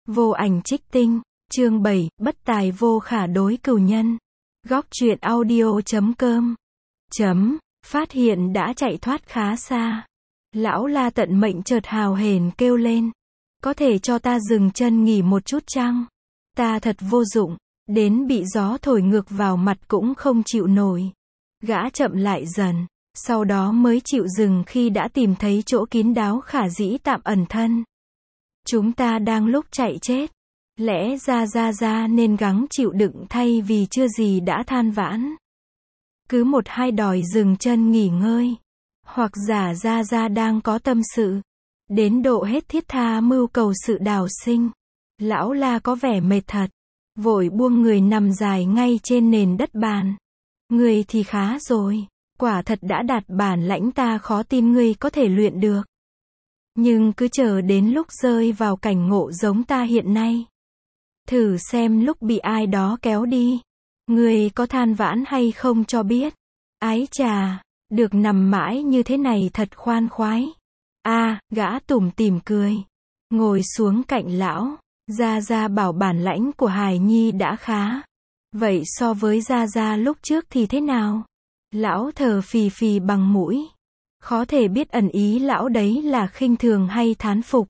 Vô ảnh trích tinh, chương 7, bất tài vô khả đối cửu nhân. Góc truyện audio.com Phát hiện đã chạy thoát khá xa. Lão La tận mệnh chợt hào hển kêu lên. Có thể cho ta dừng chân nghỉ một chút chăng? Ta thật vô dụng, đến bị gió thổi ngược vào mặt cũng không chịu nổi. Gã chậm lại dần, sau đó mới chịu dừng khi đã tìm thấy chỗ kín đáo khả dĩ tạm ẩn thân. Chúng ta đang lúc chạy chết. Lẽ ra nên gắng chịu đựng thay vì chưa gì đã than vãn. Cứ một hai đòi dừng chân nghỉ ngơi. Hoặc giả ra đang có tâm sự. Đến độ hết thiết tha mưu cầu sự đào sinh. Lão La có vẻ mệt thật. Vội buông người nằm dài ngay trên nền đất bàn. Người thì khá rồi. Quả thật đã đạt bản lãnh ta khó tin ngươi có thể luyện được. Nhưng cứ chờ đến lúc rơi vào cảnh ngộ giống ta hiện nay. Thử xem lúc bị ai đó kéo đi. Ngươi có than vãn hay không cho biết. Ái chà, được nằm mãi như thế này thật khoan khoái. Gã tủm tỉm cười. Ngồi xuống cạnh lão. Gia bảo bản lãnh của hài nhi đã khá. Vậy so với Gia lúc trước thì thế nào? Lão thở phì bằng mũi. Khó thể biết ẩn ý lão đấy là khinh thường hay thán phục.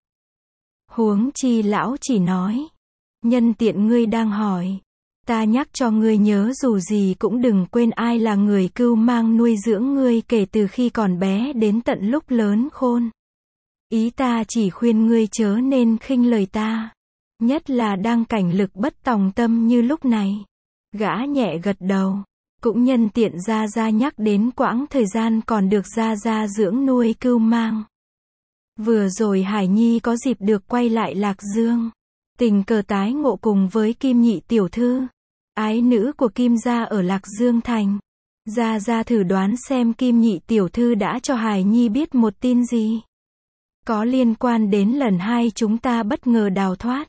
Huống chi lão chỉ nói. Nhân tiện ngươi đang hỏi. Ta nhắc cho ngươi nhớ dù gì cũng đừng quên ai là người cưu mang nuôi dưỡng ngươi kể từ khi còn bé đến tận lúc lớn khôn. Ý ta chỉ khuyên ngươi chớ nên khinh lời ta. Nhất là đang cảnh lực bất tòng tâm như lúc này. Gã nhẹ gật đầu. Cũng nhân tiện Gia nhắc đến quãng thời gian còn được Gia dưỡng nuôi cưu mang. Vừa rồi Hải Nhi có dịp được quay lại Lạc Dương. Tình cờ tái ngộ cùng với Kim Nhị tiểu thư. Ái nữ của Kim gia ở Lạc Dương thành. Gia thử đoán xem Kim Nhị tiểu thư đã cho Hải Nhi biết một tin gì. Có liên quan đến lần hai chúng ta bất ngờ đào thoát.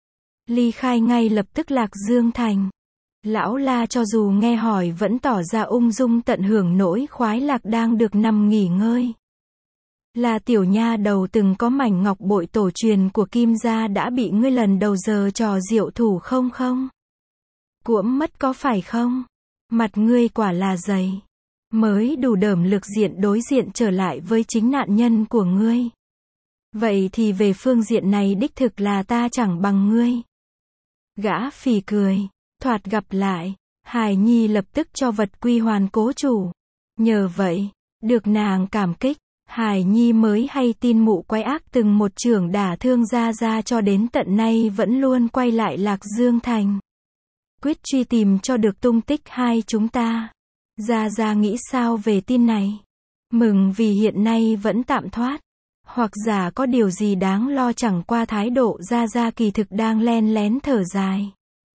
Ly khai ngay lập tức Lạc Dương thành. Lão La cho dù nghe hỏi vẫn tỏ ra ung dung tận hưởng nỗi khoái lạc đang được nằm nghỉ ngơi. Là tiểu nha đầu từng có mảnh ngọc bội tổ truyền của Kim gia đã bị ngươi lần đầu giờ trò diệu thủ không? Cuỗm mất có phải không? Mặt ngươi quả là dày. Mới đủ đởm lực diện đối diện trở lại với chính nạn nhân của ngươi. Vậy thì về phương diện này đích thực là ta chẳng bằng ngươi. Gã phì cười. Thoạt gặp lại, Hài Nhi lập tức cho vật quy hoàn cố chủ. Nhờ vậy, được nàng cảm kích, Hài Nhi mới hay tin mụ quái ác từng một chưởng đả thương Gia cho đến tận nay vẫn luôn quay lại Lạc Dương thành. Quyết truy tìm cho được tung tích hai chúng ta. Gia nghĩ sao về tin này? Mừng vì hiện nay vẫn tạm thoát. Hoặc giả có điều gì đáng lo chẳng qua thái độ Gia kỳ thực đang len lén thở dài.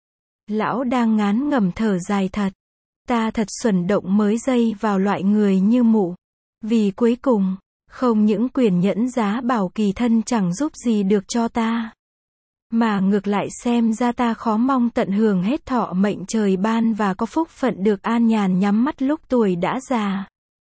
Lão đang ngán ngẩm thở dài thật. Ta thật xuẩn động mới dây vào loại người như mụ. Vì cuối cùng, không những quyền nhẫn giá bảo kỳ thân chẳng giúp gì được cho ta. Mà ngược lại xem ra ta khó mong tận hưởng hết thọ mệnh trời ban và có phúc phận được an nhàn nhắm mắt lúc tuổi đã già.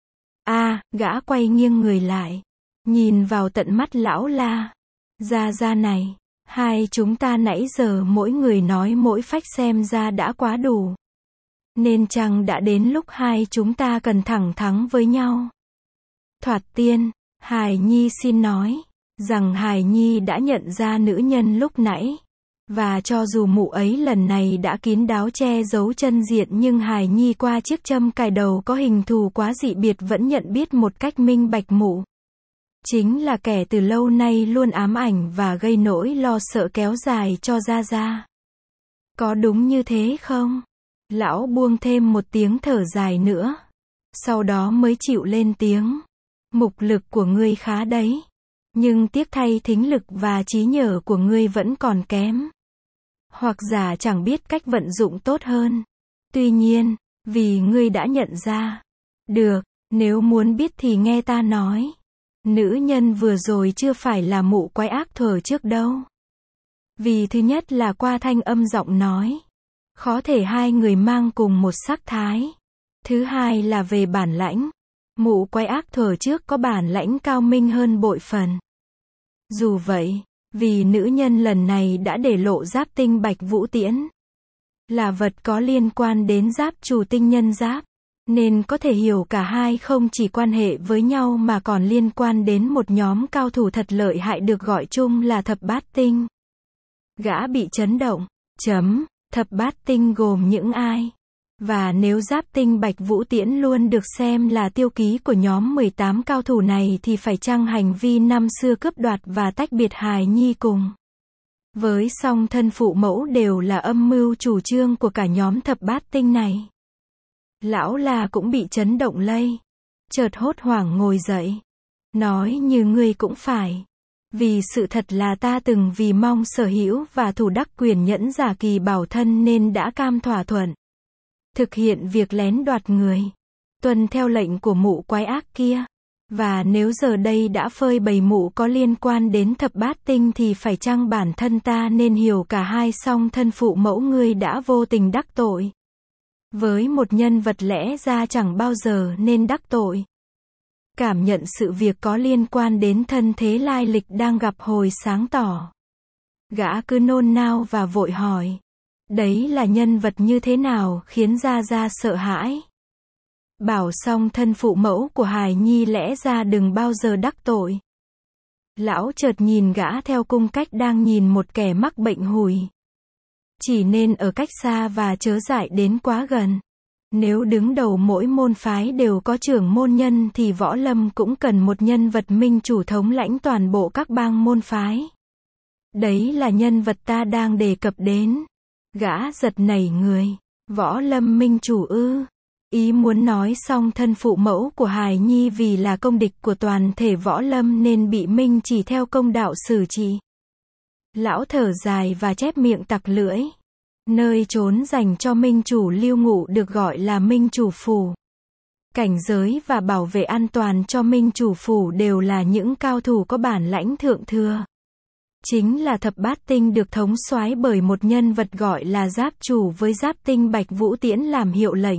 Gã quay nghiêng người lại. Nhìn vào tận mắt lão La. Gia này. Hai chúng ta nãy giờ mỗi người nói mỗi phách xem ra đã quá đủ. Nên chăng đã đến lúc hai chúng ta cần thẳng thắn với nhau. Thoạt tiên, Hài Nhi xin nói, rằng Hài Nhi đã nhận ra nữ nhân lúc nãy. Và cho dù mụ ấy lần này đã kín đáo che giấu chân diện nhưng Hài Nhi qua chiếc châm cài đầu có hình thù quá dị biệt vẫn nhận biết một cách minh bạch mụ. Chính là kẻ từ lâu nay luôn ám ảnh và gây nỗi lo sợ kéo dài cho Gia. Có đúng như thế không? Lão buông thêm một tiếng thở dài nữa. Sau đó mới chịu lên tiếng. Mục lực của ngươi khá đấy. Nhưng tiếc thay thính lực và trí nhớ của ngươi vẫn còn kém. Hoặc giả chẳng biết cách vận dụng tốt hơn. Tuy nhiên, vì ngươi đã nhận ra. Được, nếu muốn biết thì nghe ta nói. Nữ nhân vừa rồi chưa phải là mụ quái ác thuở trước đâu. Vì thứ nhất là qua thanh âm giọng nói. Khó thể hai người mang cùng một sắc thái. Thứ hai là về bản lãnh. Mụ quái ác thuở trước có bản lãnh cao minh hơn bội phần. Dù vậy, Vì nữ nhân lần này đã để lộ giáp tinh Bạch Vũ Tiễn. Là vật có liên quan đến giáp chủ tinh nhân giáp. Nên có thể hiểu cả hai không chỉ quan hệ với nhau mà còn liên quan đến một nhóm cao thủ thật lợi hại được gọi chung là thập bát tinh. Gã bị chấn động. Thập bát tinh gồm những ai? Và nếu giáp tinh Bạch Vũ Tiễn luôn được xem là tiêu ký của nhóm 18 cao thủ này thì phải chăng hành vi năm xưa cướp đoạt và tách biệt hài nhi cùng với song thân phụ mẫu đều là âm mưu chủ trương của cả nhóm thập bát tinh này? Lão là cũng bị chấn động lây. Chợt hốt hoảng ngồi dậy. Nói như ngươi cũng phải. Vì sự thật là ta từng vì mong sở hữu và thủ đắc quyền nhẫn giả kỳ bảo thân nên đã cam thỏa thuận. Thực hiện việc lén đoạt người. Tuân theo lệnh của mụ quái ác kia. Và nếu giờ đây đã phơi bày mụ có liên quan đến thập bát tinh thì phải chăng bản thân ta nên hiểu cả hai song thân phụ mẫu ngươi đã vô tình đắc tội. Với một nhân vật lẽ ra chẳng bao giờ nên đắc tội. Cảm nhận sự việc có liên quan đến thân thế lai lịch đang gặp hồi sáng tỏ. Gã cứ nôn nao và vội hỏi. Đấy là nhân vật như thế nào khiến Gia Gia sợ hãi? Bảo xong thân phụ mẫu của hài nhi lẽ ra đừng bao giờ đắc tội. Lão chợt nhìn gã theo cung cách đang nhìn một kẻ mắc bệnh hủi. Chỉ nên ở cách xa và chớ dại đến quá gần. Nếu đứng đầu mỗi môn phái đều có trưởng môn nhân thì võ lâm cũng cần một nhân vật minh chủ thống lãnh toàn bộ các bang môn phái. Đấy là nhân vật ta đang đề cập đến. Gã giật nảy người. Võ lâm minh chủ ư? Ý muốn nói xong thân phụ mẫu của hài nhi vì là công địch của toàn thể võ lâm nên bị minh chỉ theo công đạo xử trị. Lão thở dài và chép miệng tặc lưỡi. Nơi trốn dành cho minh chủ lưu ngụ được gọi là minh chủ phủ. Cảnh giới và bảo vệ an toàn cho minh chủ phủ đều là những cao thủ có bản lãnh thượng thừa. Chính là thập bát tinh được thống soái bởi một nhân vật gọi là giáp chủ với giáp tinh Bạch Vũ Tiễn làm hiệu lệnh.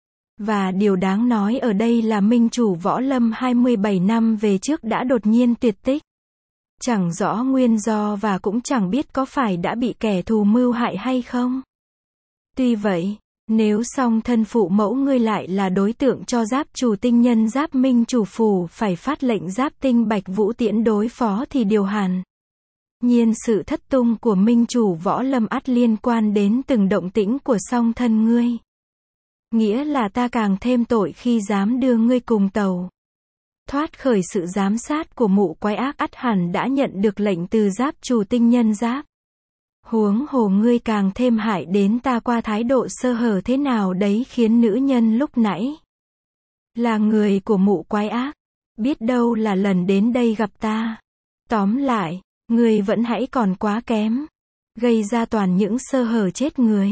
Và điều đáng nói ở đây là minh chủ võ lâm 27 năm về trước đã đột nhiên tuyệt tích. Chẳng rõ nguyên do và cũng chẳng biết có phải đã bị kẻ thù mưu hại hay không. Tuy vậy, nếu song thân phụ mẫu ngươi lại là đối tượng cho giáp chủ tinh nhân giáp minh chủ phủ phải phát lệnh giáp tinh Bạch Vũ Tiễn đối phó thì điều hẳn nhiên sự thất tung của minh chủ võ lâm ắt liên quan đến từng động tĩnh của song thân ngươi. Nghĩa là ta càng thêm tội khi dám đưa ngươi cùng tàu. Thoát khỏi sự giám sát của mụ quái ác ắt hẳn đã nhận được lệnh từ giáp chủ tinh nhân giáp. Huống hồ ngươi càng thêm hại đến ta qua thái độ sơ hở thế nào đấy khiến nữ nhân lúc nãy là người của mụ quái ác. Biết đâu là lần đến đây gặp ta. Tóm lại, ngươi vẫn hãy còn quá kém. Gây ra toàn những sơ hở chết người.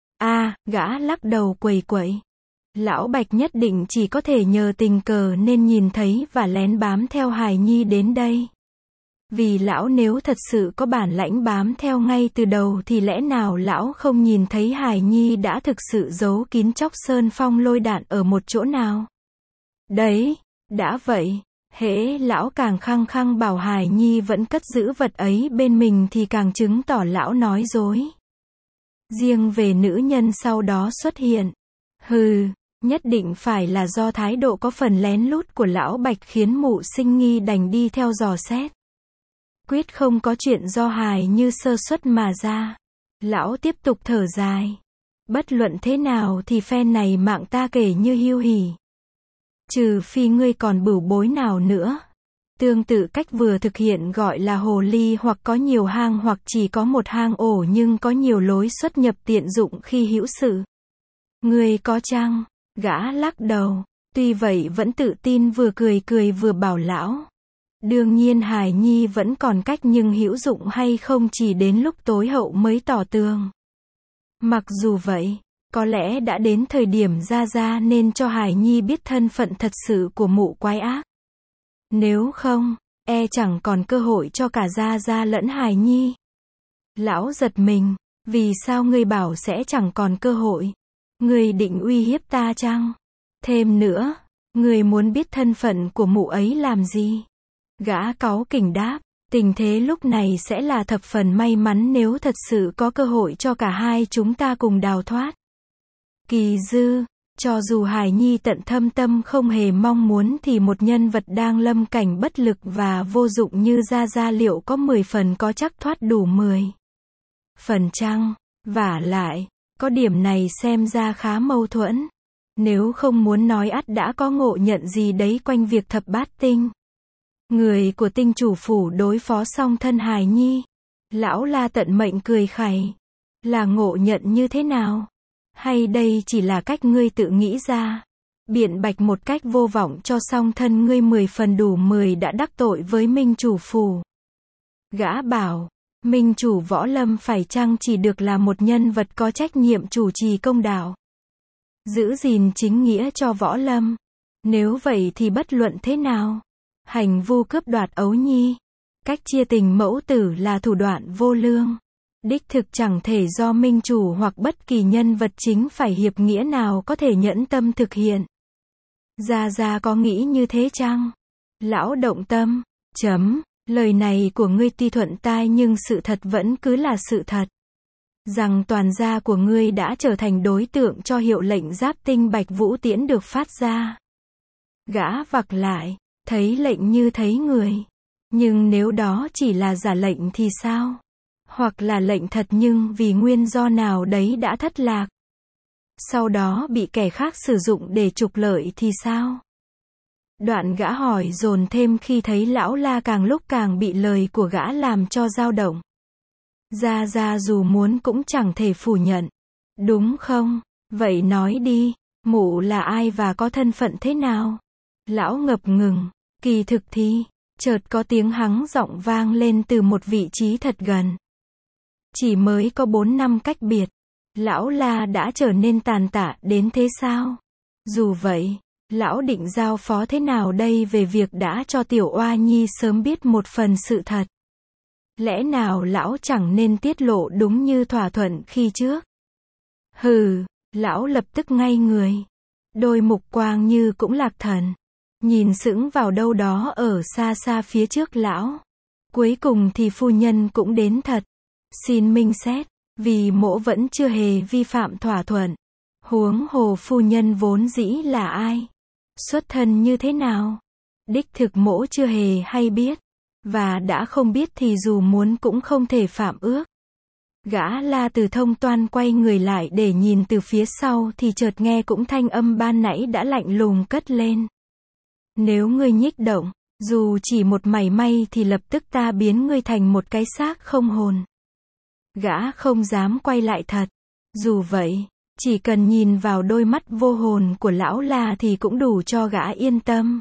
Gã lắc đầu quẩy quẩy. Lão Bạch nhất định chỉ có thể nhờ tình cờ nên nhìn thấy và lén bám theo hài nhi đến đây. Vì lão nếu thật sự có bản lãnh bám theo ngay từ đầu thì lẽ nào lão không nhìn thấy hài nhi đã thực sự giấu kín chóc sơn phong lôi đạn ở một chỗ nào. Đấy, đã vậy, hễ lão càng khăng khăng bảo hài nhi vẫn cất giữ vật ấy bên mình thì càng chứng tỏ lão nói dối. Riêng về nữ nhân sau đó xuất hiện. Nhất định phải là do thái độ có phần lén lút của lão Bạch khiến mụ sinh nghi đành đi theo dò xét. Quyết không có chuyện do hài như sơ suất mà ra. Lão tiếp tục thở dài. Bất luận thế nào thì phen này mạng ta kể như hiu hỉ. Trừ phi ngươi còn bửu bối nào nữa. Tương tự cách vừa thực hiện gọi là hồ ly hoặc có nhiều hang hoặc chỉ có một hang ổ nhưng có nhiều lối xuất nhập tiện dụng khi hữu sự. Ngươi có chăng? Gã lắc đầu. Tuy vậy vẫn tự tin vừa cười vừa bảo lão. Đương nhiên hài nhi vẫn còn cách nhưng hữu dụng hay không chỉ đến lúc tối hậu mới tỏ tường. Mặc dù vậy, có lẽ đã đến thời điểm Gia nên cho hài nhi biết thân phận thật sự của mụ quái ác. Nếu không, chẳng còn cơ hội cho cả Gia lẫn hài nhi. Lão giật mình. Vì sao ngươi bảo sẽ chẳng còn cơ hội? Ngươi định uy hiếp ta chăng? Thêm nữa, ngươi muốn biết thân phận của mụ ấy làm gì? Gã cáu kỉnh đáp. Tình thế lúc này sẽ là thập phần may mắn nếu thật sự có cơ hội cho cả hai chúng ta cùng đào thoát. Kỳ dư, cho dù Hải Nhi tận thâm tâm không hề mong muốn thì một nhân vật đang lâm cảnh bất lực và vô dụng như Gia Gia liệu có 10 phần có chắc thoát đủ 10 phần chăng? Vả lại, có điểm này xem ra khá mâu thuẫn. Nếu không muốn nói ắt đã có ngộ nhận gì đấy quanh việc thập bát tinh. Người của tinh chủ phủ đối phó xong thân Hải Nhi. Lão La tận mệnh cười khẩy. Là ngộ nhận như thế nào? Hay đây chỉ là cách ngươi tự nghĩ ra? Biện bạch một cách vô vọng cho xong thân ngươi 10 phần đủ 10 đã đắc tội với minh chủ phủ. Gã bảo, minh chủ võ lâm phải chăng chỉ được là một nhân vật có trách nhiệm chủ trì công đạo, giữ gìn chính nghĩa cho võ lâm. Nếu vậy thì bất luận thế nào, hành vu cướp đoạt ấu nhi, cách chia tình mẫu tử là thủ đoạn vô lương. Đích thực chẳng thể do minh chủ hoặc bất kỳ nhân vật chính phải hiệp nghĩa nào có thể nhẫn tâm thực hiện. Gia Gia có nghĩ như thế chăng? Lão động tâm. Lời này của ngươi tuy thuận tai nhưng sự thật vẫn cứ là sự thật. Rằng toàn gia của ngươi đã trở thành đối tượng cho hiệu lệnh giáp tinh Bạch Vũ Tiễn được phát ra. Gã vặc lại, thấy lệnh như thấy người. Nhưng nếu đó chỉ là giả lệnh thì sao? Hoặc là lệnh thật nhưng vì nguyên do nào đấy đã thất lạc. Sau đó bị kẻ khác sử dụng để trục lợi thì sao? Đoạn gã hỏi dồn thêm khi thấy lão La càng lúc càng bị lời của gã làm cho dao động. Gia Gia dù muốn cũng chẳng thể phủ nhận. Đúng không? Vậy nói đi, mụ là ai và có thân phận thế nào? Lão ngập ngừng, kỳ thực thì, chợt có tiếng hắng giọng vang lên từ một vị trí thật gần. Chỉ mới có 4 năm cách biệt, lão La đã trở nên tàn tạ đến thế sao? Dù vậy, lão định giao phó thế nào đây về việc đã cho tiểu oa nhi sớm biết một phần sự thật? Lẽ nào lão chẳng nên tiết lộ đúng như thỏa thuận khi trước? Hừ, lão lập tức ngay người. Đôi mục quang như cũng lạc thần. Nhìn sững vào đâu đó ở xa xa phía trước lão. Cuối cùng thì phu nhân cũng đến thật. Xin minh xét, vì mỗ vẫn chưa hề vi phạm thỏa thuận. Huống hồ phu nhân vốn dĩ là ai? Xuất thân như thế nào? Đích thực mỗ chưa hề hay biết. Và đã không biết thì dù muốn cũng không thể phạm ước. Gã La Từ thông toan quay người lại để nhìn từ phía sau thì chợt nghe cũng thanh âm ban nãy đã lạnh lùng cất lên. Nếu ngươi nhích động, dù chỉ một mảy may thì lập tức ta biến ngươi thành một cái xác không hồn. Gã không dám quay lại thật. Dù vậy, chỉ cần nhìn vào đôi mắt vô hồn của lão La thì cũng đủ cho gã yên tâm.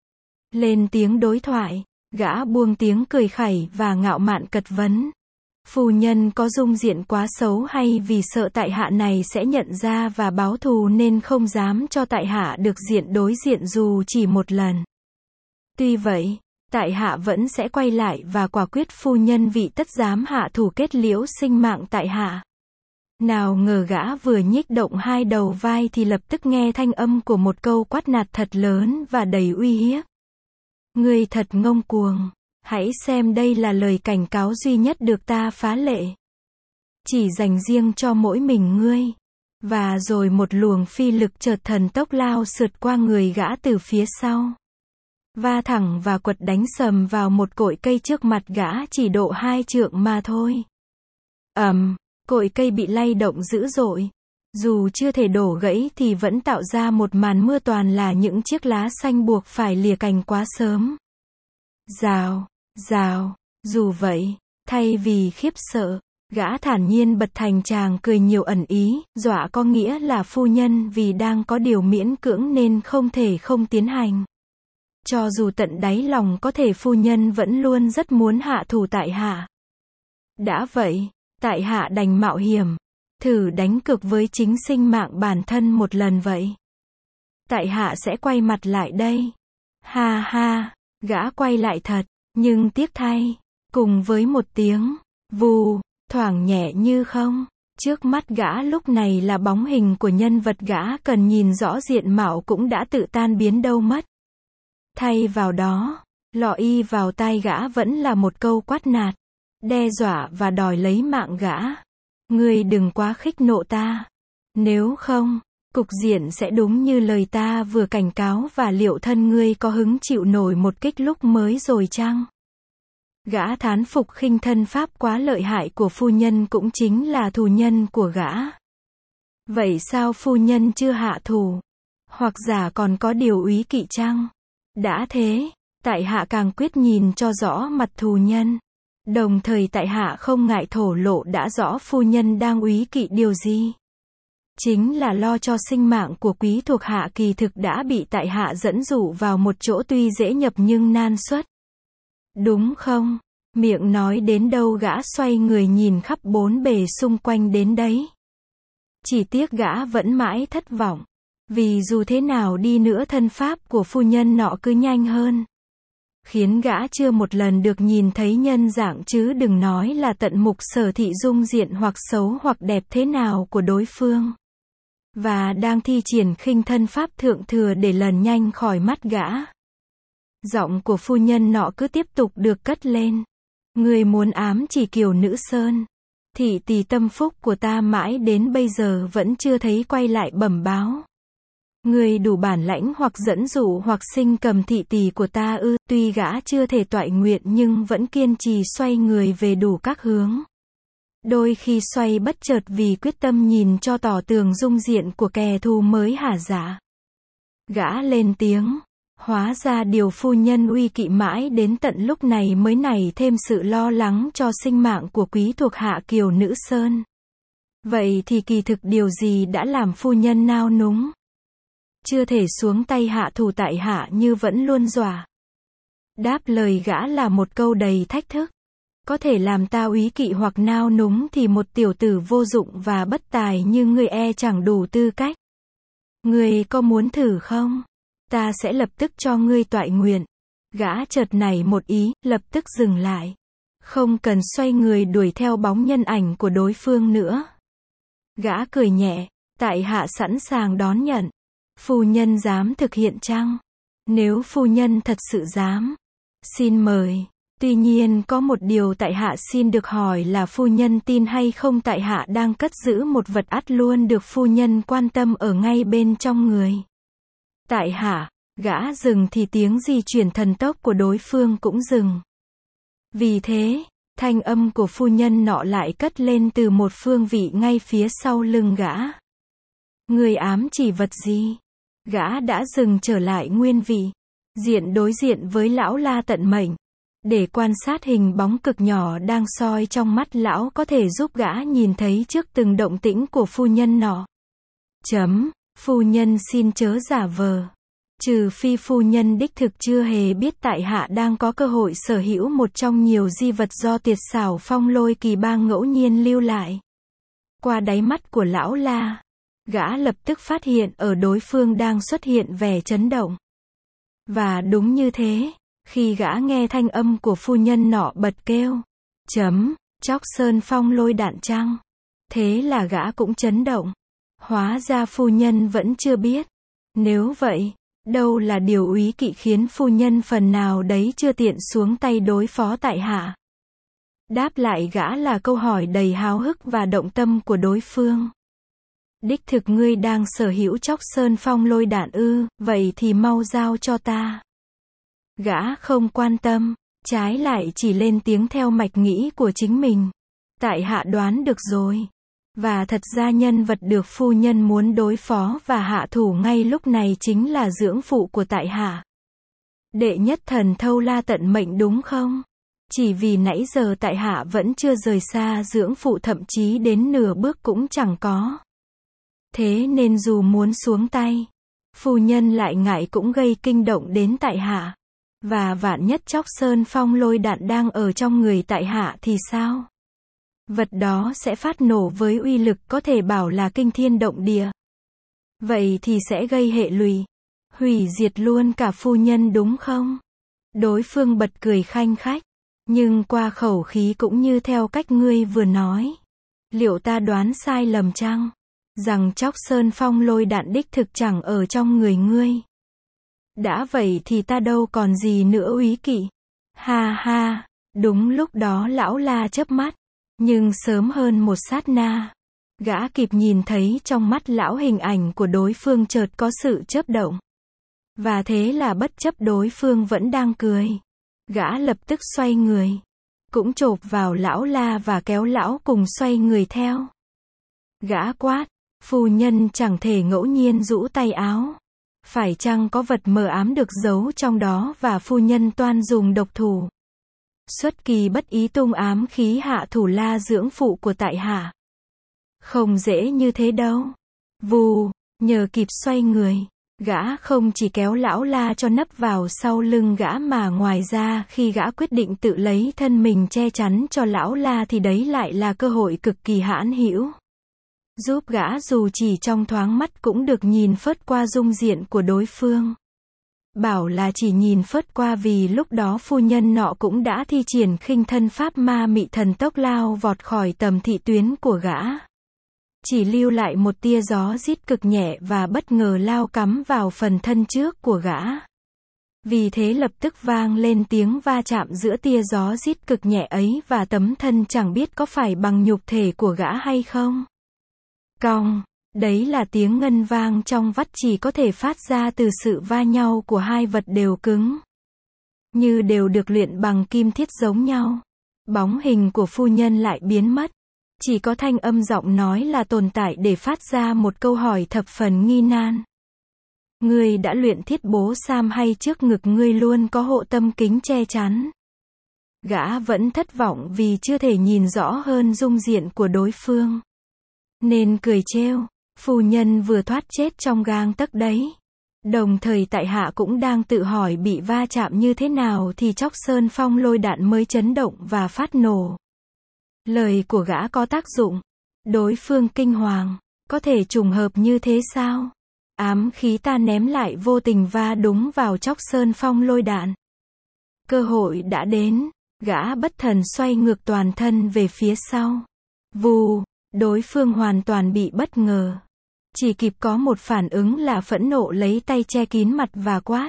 Lên tiếng đối thoại, gã buông tiếng cười khẩy và ngạo mạn cật vấn. Phu nhân có dung diện quá xấu hay vì sợ tại hạ này sẽ nhận ra và báo thù nên không dám cho tại hạ được diện đối diện dù chỉ một lần. Tuy vậy, tại hạ vẫn sẽ quay lại và quả quyết phu nhân vị tất dám hạ thủ kết liễu sinh mạng tại hạ. Nào ngờ gã vừa nhích động hai đầu vai thì lập tức nghe thanh âm của một câu quát nạt thật lớn và đầy uy hiếp. Ngươi thật ngông cuồng. Hãy xem đây là lời cảnh cáo duy nhất được ta phá lệ. Chỉ dành riêng cho mỗi mình ngươi. Và rồi một luồng phi lực chợt thần tốc lao sượt qua người gã từ phía sau. Va thẳng và quật đánh sầm vào một cội cây trước mặt gã chỉ độ 2 trượng mà thôi. Cội cây bị lay động dữ dội. Dù chưa thể đổ gãy thì vẫn tạo ra một màn mưa toàn là những chiếc lá xanh buộc phải lìa cành quá sớm. Rào, rào, dù vậy, thay vì khiếp sợ, gã thản nhiên bật thành tràng cười nhiều ẩn ý, dọa có nghĩa là phu nhân vì đang có điều miễn cưỡng nên không thể không tiến hành. Cho dù tận đáy lòng có thể phu nhân vẫn luôn rất muốn hạ thủ tại hạ. Đã vậy, tại hạ đành mạo hiểm, thử đánh cược với chính sinh mạng bản thân một lần vậy. Tại hạ sẽ quay mặt lại đây. Ha ha, gã quay lại thật, nhưng tiếc thay, cùng với một tiếng vù, thoảng nhẹ như không, trước mắt gã lúc này là bóng hình của nhân vật gã cần nhìn rõ diện mạo cũng đã tự tan biến đâu mất. Thay vào đó, Lọ y vào tai gã vẫn là một câu quát nạt, đe dọa và đòi lấy mạng gã. Ngươi đừng quá khích nộ ta. Nếu không, cục diện sẽ đúng như lời ta vừa cảnh cáo, và liệu thân ngươi có hứng chịu nổi một kích lúc mới rồi chăng? Gã thán phục khinh thân pháp quá lợi hại của phu nhân, cũng chính là thù nhân của gã. Vậy sao phu nhân chưa hạ thủ? Hoặc giả còn có điều úy kỵ chăng? Đã thế, tại hạ càng quyết nhìn cho rõ mặt thù nhân. Đồng thời tại hạ không ngại thổ lộ đã rõ phu nhân đang úy kỵ điều gì. Chính là lo cho sinh mạng của quý thuộc hạ kỳ thực đã bị tại hạ dẫn dụ vào một chỗ tuy dễ nhập nhưng nan xuất. Đúng không? Miệng nói đến đâu gã xoay người nhìn khắp bốn bề xung quanh đến đấy. Chỉ tiếc gã vẫn mãi thất vọng. Vì dù thế nào đi nữa thân pháp của phu nhân nọ cứ nhanh hơn. Khiến gã chưa một lần được nhìn thấy nhân dạng, chứ đừng nói là tận mục sở thị dung diện hoặc xấu hoặc đẹp thế nào của đối phương. Và đang thi triển khinh thân pháp thượng thừa để lần nhanh khỏi mắt gã. Giọng của phu nhân nọ cứ tiếp tục được cất lên. Người muốn ám chỉ Kiều Nữ Sơn. Thị tỳ tâm phúc của ta mãi đến bây giờ vẫn chưa thấy quay lại bẩm báo. Người đủ bản lãnh hoặc dẫn dụ hoặc sinh cầm thị tỳ của ta ư? Tuy gã chưa thể toại nguyện nhưng vẫn kiên trì xoay người về đủ các hướng. Đôi khi xoay bất chợt vì quyết tâm nhìn cho tỏ tường dung diện của kẻ thù mới hả dạ. Gã lên tiếng. Hóa ra điều phu nhân uy kỵ mãi đến tận lúc này mới nảy thêm sự lo lắng cho sinh mạng của quý thuộc hạ Kiều Nữ Sơn. Vậy thì kỳ thực điều gì đã làm phu nhân nao núng? Chưa thể xuống tay hạ thủ tại hạ như vẫn luôn dọa. Đáp lời gã là một câu đầy thách thức. Có thể làm ta úy kỵ hoặc nao núng thì một tiểu tử vô dụng và bất tài như ngươi e chẳng đủ tư cách. Ngươi có muốn thử không? Ta sẽ lập tức cho ngươi toại nguyện. Gã chợt nảy một ý, lập tức dừng lại. Không cần xoay người đuổi theo bóng nhân ảnh của đối phương nữa. Gã cười nhẹ, tại hạ sẵn sàng đón nhận. Phu nhân dám thực hiện chăng? Nếu phu nhân thật sự dám, xin mời. Tuy nhiên có một điều tại hạ xin được hỏi là phu nhân tin hay không tại hạ đang cất giữ một vật ắt luôn được phu nhân quan tâm ở ngay bên trong người. Tại hạ, gã dừng thì tiếng di chuyển thần tốc của đối phương cũng dừng. Vì thế, thanh âm của phu nhân nọ lại cất lên từ một phương vị ngay phía sau lưng gã. Người ám chỉ vật gì? Gã đã dừng trở lại nguyên vị, diện đối diện với lão La Tận Mệnh. Để quan sát hình bóng cực nhỏ đang soi trong mắt lão có thể giúp gã nhìn thấy trước từng động tĩnh của phu nhân nọ. Phu nhân xin chớ giả vờ. Trừ phi phu nhân đích thực chưa hề biết tại hạ đang có cơ hội sở hữu một trong nhiều di vật do Tiệt Xảo Phong Lôi Kỳ Bang ngẫu nhiên lưu lại. Qua đáy mắt của lão La, gã lập tức phát hiện ở đối phương đang xuất hiện vẻ chấn động. Và đúng như thế, khi gã nghe thanh âm của phu nhân nọ bật kêu, Chóc Sơn Phong Lôi Đạn chăng? Thế là gã cũng chấn động. Hóa ra phu nhân vẫn chưa biết. Nếu vậy, đâu là điều úy kỵ khiến phu nhân phần nào đấy chưa tiện xuống tay đối phó tại hạ? Đáp lại gã là câu hỏi đầy háo hức và động tâm của đối phương. Đích thực ngươi đang sở hữu Chóc Sơn Phong Lôi Đạn ư? Vậy thì mau giao cho ta. Gã không quan tâm, trái lại chỉ lên tiếng theo mạch nghĩ của chính mình. Tại hạ đoán được rồi. Và thật ra nhân vật được phu nhân muốn đối phó và hạ thủ ngay lúc này chính là dưỡng phụ của tại hạ. Đệ nhất thần Thâu La Tận Mệnh đúng không? Chỉ vì nãy giờ tại hạ vẫn chưa rời xa dưỡng phụ, thậm chí đến nửa bước cũng chẳng có. Thế nên dù muốn xuống tay, phu nhân lại ngại cũng gây kinh động đến tại hạ. Và vạn nhất Chóc Sơn Phong Lôi Đạn đang ở trong người tại hạ thì sao? Vật đó sẽ phát nổ với uy lực có thể bảo là kinh thiên động địa. Vậy thì sẽ gây hệ lụy, hủy diệt luôn cả phu nhân đúng không? Đối phương bật cười khanh khách. Nhưng qua khẩu khí cũng như theo cách ngươi vừa nói, liệu ta đoán sai lầm chăng? Rằng Chóc Sơn Phong Lôi Đạn đích thực chẳng ở trong người ngươi. Đã vậy thì ta đâu còn gì nữa úy kỵ. Ha ha, đúng lúc đó lão La chớp mắt, nhưng sớm hơn một sát na, gã kịp nhìn thấy trong mắt lão hình ảnh của đối phương chợt có sự chớp động. Và thế là bất chấp đối phương vẫn đang cười, gã lập tức xoay người, cũng chộp vào lão La và kéo lão cùng xoay người theo. Gã quát, phu nhân chẳng thể ngẫu nhiên rũ tay áo. Phải chăng có vật mờ ám được giấu trong đó và phu nhân toan dùng độc thủ? Xuất kỳ bất ý tung ám khí hạ thủ La dưỡng phụ của tại hạ. Không dễ như thế đâu. Vù, nhờ kịp xoay người, gã không chỉ kéo lão La cho nấp vào sau lưng gã mà ngoài ra khi gã quyết định tự lấy thân mình che chắn cho lão La thì đấy lại là cơ hội cực kỳ hãn hữu. Giúp gã dù chỉ trong thoáng mắt cũng được nhìn phớt qua dung diện của đối phương. Bảo là chỉ nhìn phớt qua vì lúc đó phu nhân nọ cũng đã thi triển khinh thân pháp ma mị thần tốc lao vọt khỏi tầm thị tuyến của gã. Chỉ lưu lại một tia gió rít cực nhẹ và bất ngờ lao cắm vào phần thân trước của gã. Vì thế lập tức vang lên tiếng va chạm giữa tia gió rít cực nhẹ ấy và tấm thân chẳng biết có phải bằng nhục thể của gã hay không. Cong, đấy là tiếng ngân vang trong vắt chỉ có thể phát ra từ sự va nhau của hai vật đều cứng. Như đều được luyện bằng kim thiết giống nhau. Bóng hình của phu nhân lại biến mất. Chỉ có thanh âm giọng nói là tồn tại để phát ra một câu hỏi thập phần nghi nan. Ngươi đã luyện thiết bố sam hay trước ngực ngươi luôn có hộ tâm kính che chắn? Gã vẫn thất vọng vì chưa thể nhìn rõ hơn dung diện của đối phương. Nên cười trêu, phu nhân vừa thoát chết trong gang tấc đấy. Đồng thời tại hạ cũng đang tự hỏi bị va chạm như thế nào thì chóc sơn phong lôi đạn mới chấn động và phát nổ. Lời của gã có tác dụng. Đối phương kinh hoàng, có thể trùng hợp như thế sao? Ám khí ta ném lại vô tình va đúng vào chóc sơn phong lôi đạn. Cơ hội đã đến, gã bất thần xoay ngược toàn thân về phía sau. Vù, đối phương hoàn toàn bị bất ngờ. Chỉ kịp có một phản ứng là phẫn nộ lấy tay che kín mặt và quát.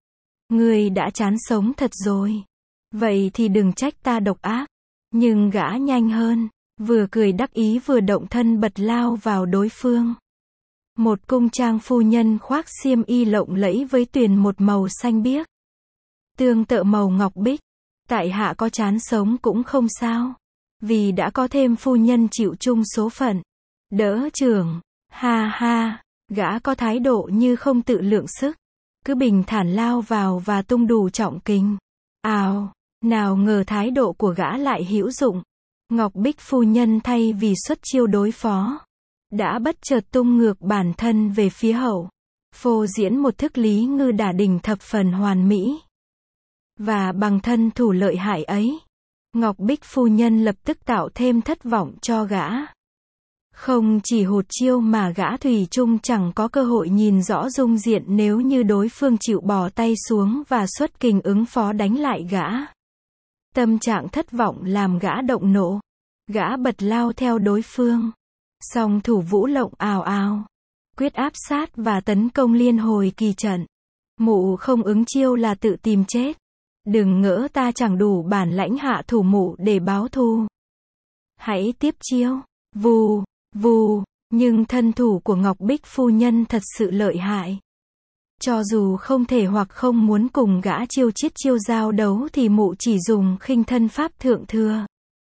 Ngươi đã chán sống thật rồi. Vậy thì đừng trách ta độc ác. Nhưng gã nhanh hơn, vừa cười đắc ý vừa động thân bật lao vào đối phương. Một cung trang phu nhân khoác xiêm y lộng lẫy với tuyền một màu xanh biếc. Tương tự màu ngọc bích. Tại hạ có chán sống cũng không sao. Vì đã có thêm phu nhân chịu chung số phận. Đỡ trưởng, ha ha, gã có thái độ như không tự lượng sức. Cứ bình thản lao vào và tung đủ trọng kình. Ào, nào ngờ thái độ của gã lại hữu dụng. Ngọc Bích phu nhân thay vì xuất chiêu đối phó, đã bất chợt tung ngược bản thân về phía hậu. Phô diễn một thức lý ngư đả đỉnh thập phần hoàn mỹ. Và bằng thân thủ lợi hại ấy, Ngọc Bích phu nhân lập tức tạo thêm thất vọng cho gã. Không chỉ hụt chiêu mà gã thủy chung chẳng có cơ hội nhìn rõ dung diện nếu như đối phương chịu bỏ tay xuống và xuất kình ứng phó đánh lại gã. Tâm trạng thất vọng làm gã động nộ. Gã bật lao theo đối phương. Song thủ vũ lộng ào ào. Quyết áp sát và tấn công liên hồi kỳ trận. Mụ không ứng chiêu là tự tìm chết. Đừng ngỡ ta chẳng đủ bản lãnh hạ thủ mụ để báo thù. Hãy tiếp chiêu. Vù, vù, nhưng thân thủ của Ngọc Bích phu nhân thật sự lợi hại. Cho dù không thể hoặc không muốn cùng gã chiêu chiết chiêu giao đấu thì mụ chỉ dùng khinh thân pháp thượng thừa.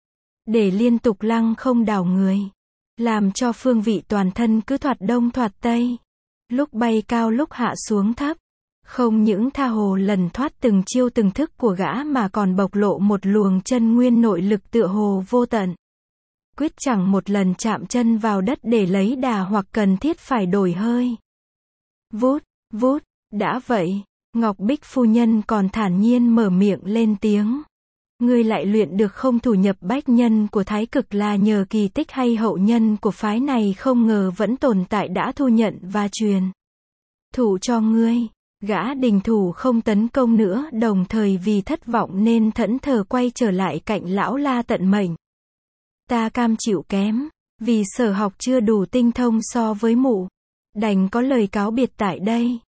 Để liên tục lăng không đảo người. Làm cho phương vị toàn thân cứ thoạt đông thoạt tây. Lúc bay cao lúc hạ xuống thấp. Không những tha hồ lần thoát từng chiêu từng thức của gã mà còn bộc lộ một luồng chân nguyên nội lực tựa hồ vô tận. Quyết chẳng một lần chạm chân vào đất để lấy đà hoặc cần thiết phải đổi hơi. Vút, vút, đã vậy, Ngọc Bích phu nhân còn thản nhiên mở miệng lên tiếng. Ngươi lại luyện được không thủ nhập bách nhân của thái cực là nhờ kỳ tích hay hậu nhân của phái này không ngờ vẫn tồn tại đã thu nhận và truyền. Thủ cho ngươi, gã đình thủ không tấn công nữa đồng thời vì thất vọng nên thẫn thờ quay trở lại cạnh lão La tận mệnh. Ta cam chịu kém, vì sở học chưa đủ tinh thông so với mụ. Đành có lời cáo biệt tại đây.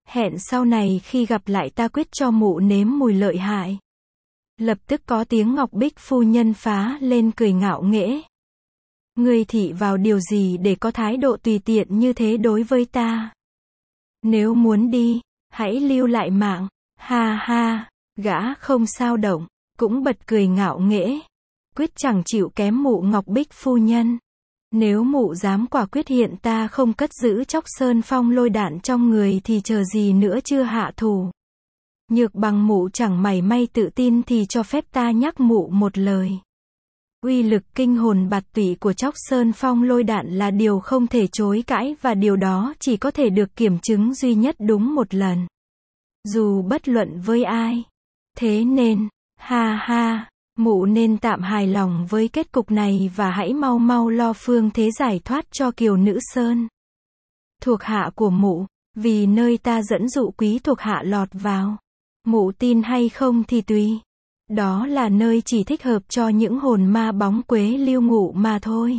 Hẹn sau này khi gặp lại ta quyết cho mụ nếm mùi lợi hại. Lập tức có tiếng Ngọc Bích phu nhân phá lên cười ngạo nghễ. Ngươi thị vào điều gì để có thái độ tùy tiện như thế đối với ta? Nếu muốn đi, hãy lưu lại mạng. Ha ha, gã không sao động, cũng bật cười ngạo nghễ. Quyết chẳng chịu kém mụ Ngọc Bích phu nhân. Nếu mụ dám quả quyết hiện ta không cất giữ Chóc Sơn Phong lôi đạn trong người thì chờ gì nữa chưa hạ thủ. Nhược bằng mụ chẳng mảy may tự tin thì cho phép ta nhắc mụ một lời. Uy lực kinh hồn bạt tụy của Chóc Sơn Phong lôi đạn là điều không thể chối cãi và điều đó chỉ có thể được kiểm chứng duy nhất đúng một lần. Dù bất luận với ai. Thế nên, ha ha, mụ nên tạm hài lòng với kết cục này và hãy mau mau lo phương thế giải thoát cho Kiều Nữ Sơn. Thuộc hạ của mụ, vì nơi ta dẫn dụ quý thuộc hạ lọt vào. Mụ tin hay không thì tùy. Đó là nơi chỉ thích hợp cho những hồn ma bóng quế lưu ngụ mà thôi.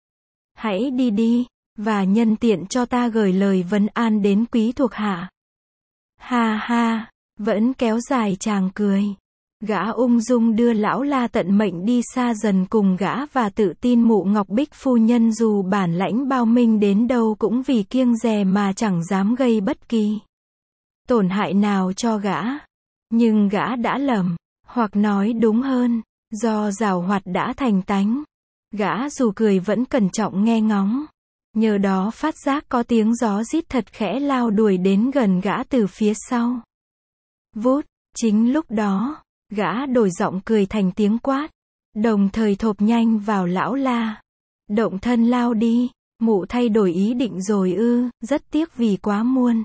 Hãy đi đi, và nhân tiện cho ta gửi lời vấn an đến quý thuộc hạ. Ha ha, vẫn kéo dài chàng cười. Gã ung dung đưa lão La tận mệnh đi xa dần cùng gã và tự tin mụ Ngọc Bích phu nhân dù bản lãnh bao minh đến đâu cũng vì kiêng dè mà chẳng dám gây bất kỳ tổn hại nào cho gã. Nhưng gã đã lầm, hoặc nói đúng hơn, do giảo hoạt đã thành tánh. Gã dù cười vẫn cẩn trọng nghe ngóng. Nhờ đó phát giác có tiếng gió rít thật khẽ lao đuổi đến gần gã từ phía sau. Vút, chính lúc đó, gã đổi giọng cười thành tiếng quát, đồng thời thộp nhanh vào lão La. Động thân lao đi, mụ thay đổi ý định rồi ư, rất tiếc vì quá muôn.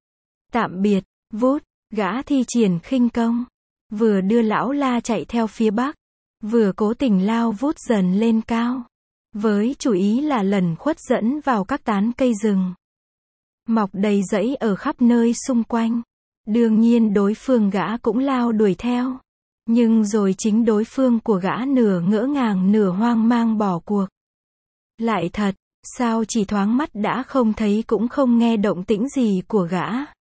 Tạm biệt, vút, gã thi triển khinh công. Vừa đưa lão La chạy theo phía bắc, vừa cố tình lao vút dần lên cao. Với chủ ý là lần khuất dẫn vào các tán cây rừng. Mọc đầy rẫy ở khắp nơi xung quanh. Đương nhiên đối phương gã cũng lao đuổi theo. Nhưng rồi chính đối phương của gã nửa ngỡ ngàng nửa hoang mang bỏ cuộc. Lại thật, sao chỉ thoáng mắt đã không thấy cũng không nghe động tĩnh gì của gã.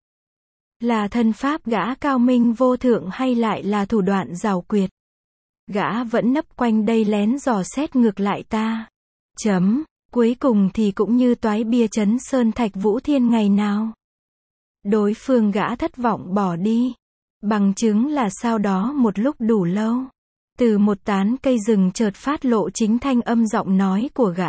Là thân pháp gã cao minh vô thượng hay lại là thủ đoạn giảo quyệt? Gã vẫn nấp quanh đây lén dò xét ngược lại ta. Cuối cùng thì cũng như toái bia trấn sơn thạch Vũ Thiên ngày nào. Đối phương gã thất vọng bỏ đi. Bằng chứng là sau đó một lúc đủ lâu. Từ một tán cây rừng chợt phát lộ chính thanh âm giọng nói của gã.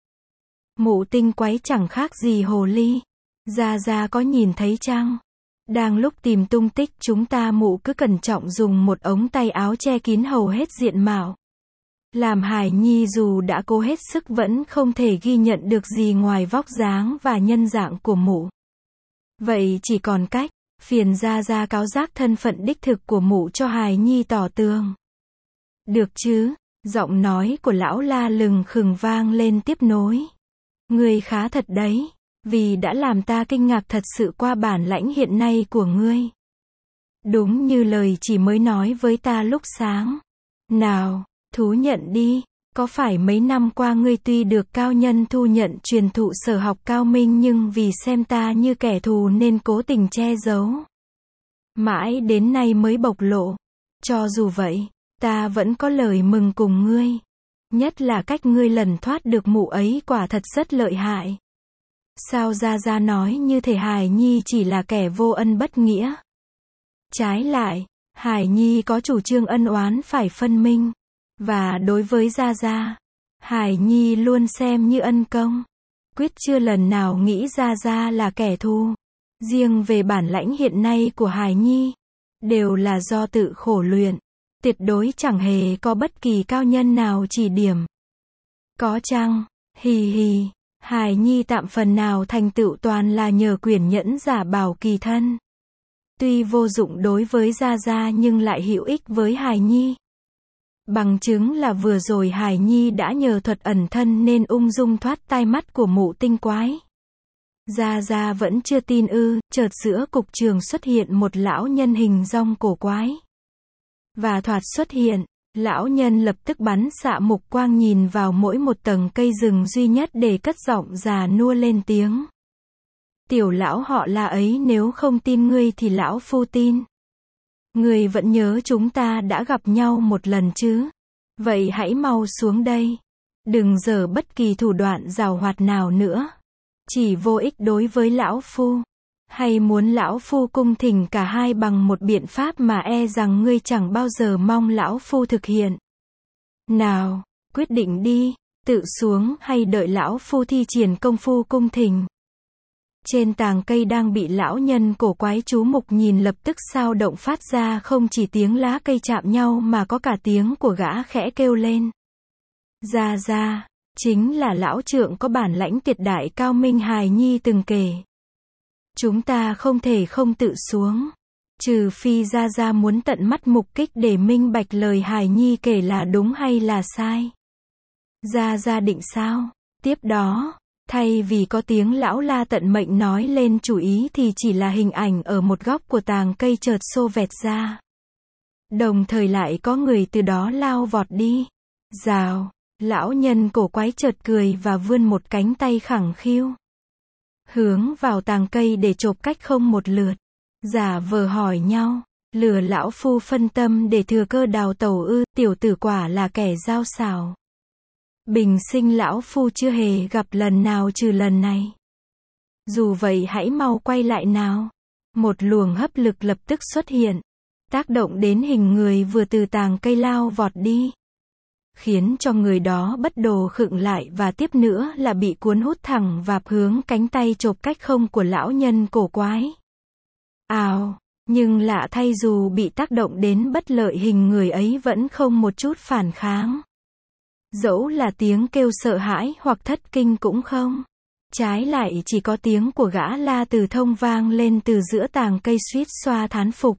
Mụ tinh quái chẳng khác gì hồ ly. Gia có nhìn thấy chăng? Đang lúc tìm tung tích chúng ta mụ cứ cẩn trọng dùng một ống tay áo che kín hầu hết diện mạo. Làm Hải Nhi dù đã cố hết sức vẫn không thể ghi nhận được gì ngoài vóc dáng và nhân dạng của mụ. Vậy chỉ còn cách, phiền Gia cáo giác thân phận đích thực của mụ cho Hải Nhi tỏ tường. Được chứ, giọng nói của lão La lừng khừng vang lên tiếp nối. Ngươi khá thật đấy, vì đã làm ta kinh ngạc thật sự qua bản lãnh hiện nay của ngươi. Đúng như lời chỉ mới nói với ta lúc sáng. Nào, thú nhận đi, có phải mấy năm qua ngươi tuy được cao nhân thu nhận truyền thụ sở học cao minh nhưng vì xem ta như kẻ thù nên cố tình che giấu. Mãi đến nay mới bộc lộ. Cho dù vậy, ta vẫn có lời mừng cùng ngươi. Nhất là cách ngươi lần thoát được mụ ấy quả thật rất lợi hại. Sao Gia nói như thể Hải Nhi chỉ là kẻ vô ân bất nghĩa? Trái lại, Hải Nhi có chủ trương ân oán phải phân minh. Và đối với Gia, Hải Nhi luôn xem như ân công. Quyết chưa lần nào nghĩ Gia là kẻ thù. Riêng về bản lãnh hiện nay của Hải Nhi, đều là do tự khổ luyện. Tuyệt đối chẳng hề có bất kỳ cao nhân nào chỉ điểm. Có chăng? Hì hì. Hải Nhi tạm phần nào thành tựu toàn là nhờ quyển nhẫn giả bảo kỳ thân. Tuy vô dụng đối với Gia nhưng lại hữu ích với Hải Nhi. Bằng chứng là vừa rồi Hải Nhi đã nhờ thuật ẩn thân nên ung dung thoát tai mắt của mụ tinh quái. Gia vẫn chưa tin ư, chợt giữa cục trường xuất hiện một lão nhân hình rong cổ quái. Và thoạt xuất hiện, lão nhân lập tức bắn xạ mục quang nhìn vào mỗi một tầng cây rừng duy nhất để cất giọng già nua lên tiếng. Tiểu lão họ La ấy nếu không tin ngươi thì lão phu tin. Ngươi vẫn nhớ chúng ta đã gặp nhau một lần chứ? Vậy hãy mau xuống đây. Đừng giở bất kỳ thủ đoạn giàu hoạt nào nữa. Chỉ vô ích đối với lão phu. Hay muốn lão phu cung thỉnh cả hai bằng một biện pháp mà e rằng ngươi chẳng bao giờ mong lão phu thực hiện. Nào, quyết định đi, tự xuống hay đợi lão phu thi triển công phu cung thỉnh. Trên tàng cây đang bị lão nhân cổ quái chú mục nhìn lập tức sao động phát ra không chỉ tiếng lá cây chạm nhau mà có cả tiếng của gã khẽ kêu lên. Ra, chính là lão trượng có bản lãnh tuyệt đại cao minh hài nhi từng kể. Chúng ta không thể không tự xuống. Trừ phi ra muốn tận mắt mục kích để minh bạch lời hài nhi kể là đúng hay là sai. Ra định sao? Tiếp đó, thay vì có tiếng lão La tận mệnh nói lên chủ ý thì chỉ là hình ảnh ở một góc của tàng cây chợt xô vẹt ra. Đồng thời lại có người từ đó lao vọt đi. Rào, lão nhân cổ quái chợt cười và vươn một cánh tay khẳng khiu. Hướng vào tàng cây để chộp cách không một lượt. Giả vờ hỏi nhau, lừa lão phu phân tâm để thừa cơ đào tẩu ư, tiểu tử quả là kẻ giao xảo. Bình sinh lão phu chưa hề gặp lần nào trừ lần này. Dù vậy hãy mau quay lại nào. Một luồng hấp lực lập tức xuất hiện, tác động đến hình người vừa từ tàng cây lao vọt đi. Khiến cho người đó bất đồ khựng lại và tiếp nữa là bị cuốn hút thẳng vạp hướng cánh tay chộp cách không của lão nhân cổ quái. Ào, nhưng lạ thay dù bị tác động đến bất lợi hình người ấy vẫn không một chút phản kháng. Dẫu là tiếng kêu sợ hãi hoặc thất kinh cũng không. Trái lại chỉ có tiếng của gã La Từ Thông vang lên từ giữa tàng cây suýt xoa thán phục.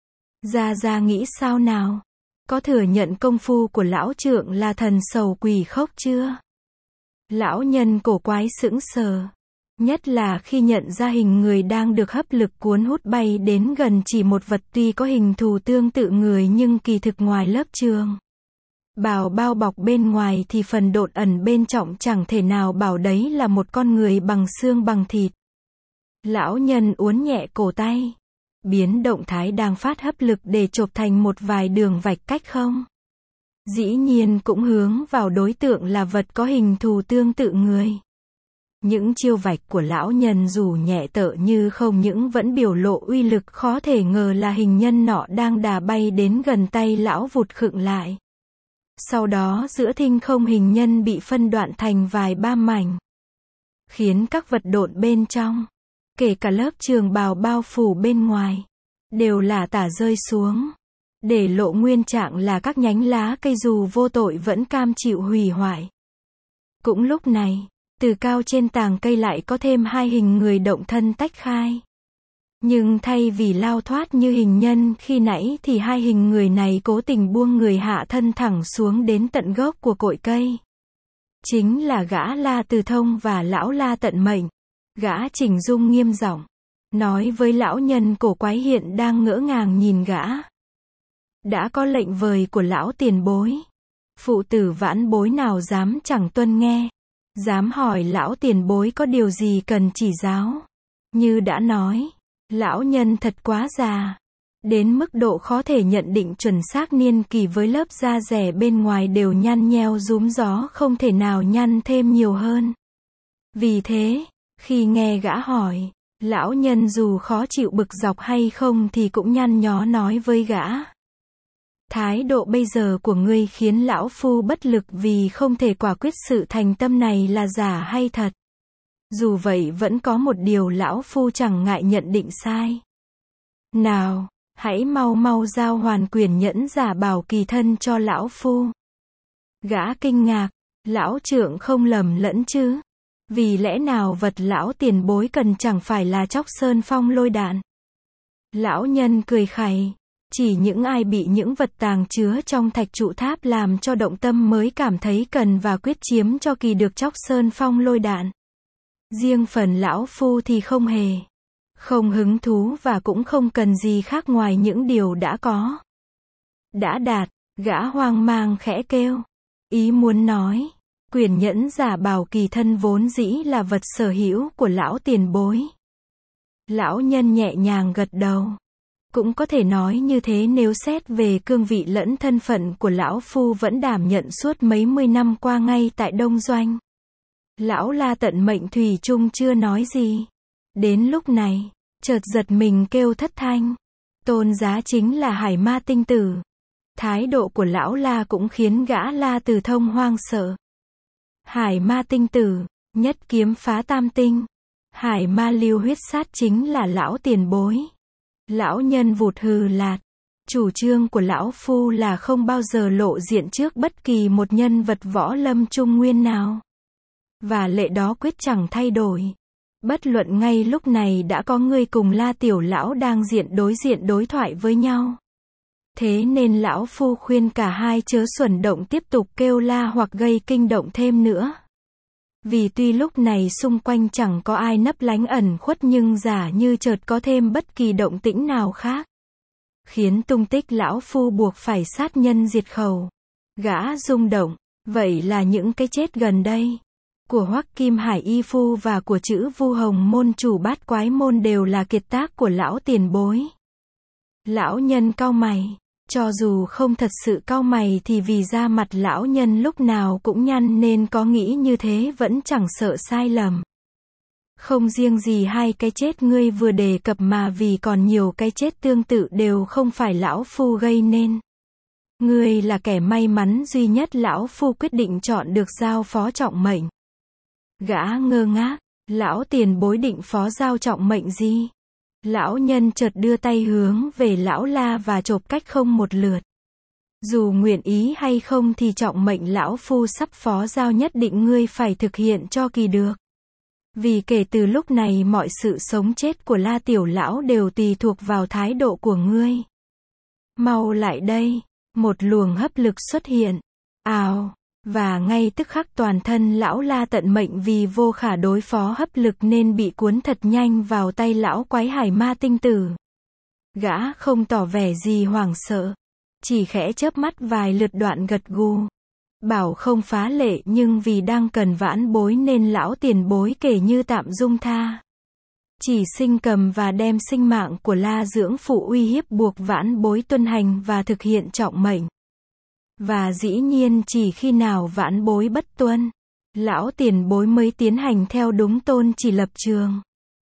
Ra nghĩ sao nào? Có thừa nhận công phu của lão trượng là thần sầu quỷ khốc chưa? Lão nhân cổ quái sững sờ. Nhất là khi nhận ra hình người đang được hấp lực cuốn hút bay đến gần chỉ một vật tuy có hình thù tương tự người nhưng kỳ thực ngoài lớp trường bào bao bọc bên ngoài thì phần độn ẩn bên trong chẳng thể nào bảo đấy là một con người bằng xương bằng thịt. Lão nhân uốn nhẹ cổ tay, biến động thái đang phát hấp lực để chộp thành một vài đường vạch cách không. Dĩ nhiên cũng hướng vào đối tượng là vật có hình thù tương tự người. Những chiêu vạch của lão nhân dù nhẹ tợ như không những vẫn biểu lộ uy lực khó thể ngờ là hình nhân nọ đang đà bay đến gần tay lão vụt khựng lại. Sau đó giữa thinh không hình nhân bị phân đoạn thành vài ba mảnh. Khiến các vật độn bên trong, kể cả lớp trường bào bao phủ bên ngoài, đều là tả rơi xuống. Để lộ nguyên trạng là các nhánh lá cây dù vô tội vẫn cam chịu hủy hoại. Cũng lúc này, từ cao trên tàng cây lại có thêm hai hình người động thân tách khai. Nhưng thay vì lao thoát như hình nhân khi nãy thì hai hình người này cố tình buông người hạ thân thẳng xuống đến tận gốc của cội cây. Chính là gã La Từ Thông và lão La tận mệnh. Gã chỉnh dung nghiêm giọng, nói với lão nhân cổ quái hiện đang ngỡ ngàng nhìn gã. Đã có lệnh vời của lão tiền bối. Phụ tử vãn bối nào dám chẳng tuân nghe. Dám hỏi lão tiền bối có điều gì cần chỉ giáo. Như đã nói, lão nhân thật quá già. Đến mức độ khó thể nhận định chuẩn xác niên kỳ với lớp da dẻ bên ngoài đều nhăn nheo rúm gió không thể nào nhăn thêm nhiều hơn. Vì thế, khi nghe gã hỏi, lão nhân dù khó chịu bực dọc hay không thì cũng nhăn nhó nói với gã. Thái độ bây giờ của ngươi khiến lão phu bất lực vì không thể quả quyết sự thành tâm này là giả hay thật. Dù vậy vẫn có một điều lão phu chẳng ngại nhận định sai. Nào, hãy mau giao hoàn quyền nhẫn giả bảo kỳ thân cho lão phu. Gã kinh ngạc, lão trượng không lầm lẫn chứ? Vì lẽ nào vật lão tiền bối cần chẳng phải là Chóc Sơn Phong lôi đạn? Lão nhân cười khẩy. Chỉ những ai bị những vật tàng chứa trong thạch trụ tháp làm cho động tâm mới cảm thấy cần và quyết chiếm cho kỳ được Chóc Sơn Phong lôi đạn. Riêng phần lão phu thì không hề. Không hứng thú và cũng không cần gì khác ngoài những điều đã có. Đã đạt, gã hoang mang khẽ kêu. Ý muốn nói, quyền nhẫn giả bảo kỳ thân vốn dĩ là vật sở hữu của lão tiền bối. Lão nhân nhẹ nhàng gật đầu. Cũng có thể nói như thế nếu xét về cương vị lẫn thân phận của lão phu vẫn đảm nhận suốt mấy mươi năm qua ngay tại Đông Doanh. Lão La tận mệnh thủy chung chưa nói gì. Đến lúc này, chợt giật mình kêu thất thanh. Tôn giá chính là Hải Ma tinh tử. Thái độ của lão La cũng khiến gã La Từ Thông hoang sợ. Hải Ma tinh tử, nhất kiếm phá tam tinh. Hải Ma lưu huyết sát chính là lão tiền bối. Lão nhân vụt hừ lạt. Chủ trương của lão phu là không bao giờ lộ diện trước bất kỳ một nhân vật võ lâm trung nguyên nào. Và lệ đó quyết chẳng thay đổi. Bất luận ngay lúc này đã có người cùng La tiểu lão đang diện đối thoại với nhau. Thế nên lão phu khuyên cả hai chớ xuẩn động tiếp tục kêu la hoặc gây kinh động thêm nữa. Vì tuy lúc này xung quanh chẳng có ai nấp lánh ẩn khuất nhưng giả như chợt có thêm bất kỳ động tĩnh nào khác. Khiến tung tích lão phu buộc phải sát nhân diệt khẩu. Gã rung động, vậy là những cái chết gần đây. Của Hoắc Kim Hải y phu và của chữ Vu Hồng môn chủ Bát Quái môn đều là kiệt tác của lão tiền bối. Lão nhân cau mày. Cho dù không thật sự cau mày thì vì da mặt lão nhân lúc nào cũng nhăn nên có nghĩ như thế vẫn chẳng sợ sai lầm. Không riêng gì hai cái chết ngươi vừa đề cập mà vì còn nhiều cái chết tương tự đều không phải lão phu gây nên. Ngươi là kẻ may mắn duy nhất lão phu quyết định chọn được giao phó trọng mệnh. Gã ngơ ngác, lão tiền bối định phó giao trọng mệnh gì? Lão nhân chợt đưa tay hướng về lão La và chộp cách không một lượt. Dù nguyện ý hay không thì trọng mệnh lão phu sắp phó giao nhất định ngươi phải thực hiện cho kỳ được. Vì kể từ lúc này mọi sự sống chết của La tiểu lão đều tùy thuộc vào thái độ của ngươi. Mau lại đây, một luồng hấp lực xuất hiện. Ào, và ngay tức khắc toàn thân lão La tận mệnh vì vô khả đối phó hấp lực nên bị cuốn thật nhanh vào tay lão quái Hải Ma tinh tử. Gã không tỏ vẻ gì hoảng sợ, chỉ khẽ chớp mắt vài lượt đoạn gật gù. Bảo không phá lệ nhưng vì đang cần vãn bối nên lão tiền bối kể như tạm dung tha. Chỉ sinh cầm và đem sinh mạng của La dưỡng phụ uy hiếp buộc vãn bối tuân hành và thực hiện trọng mệnh. Và dĩ nhiên chỉ khi nào vãn bối bất tuân, lão tiền bối mới tiến hành theo đúng tôn chỉ lập trường.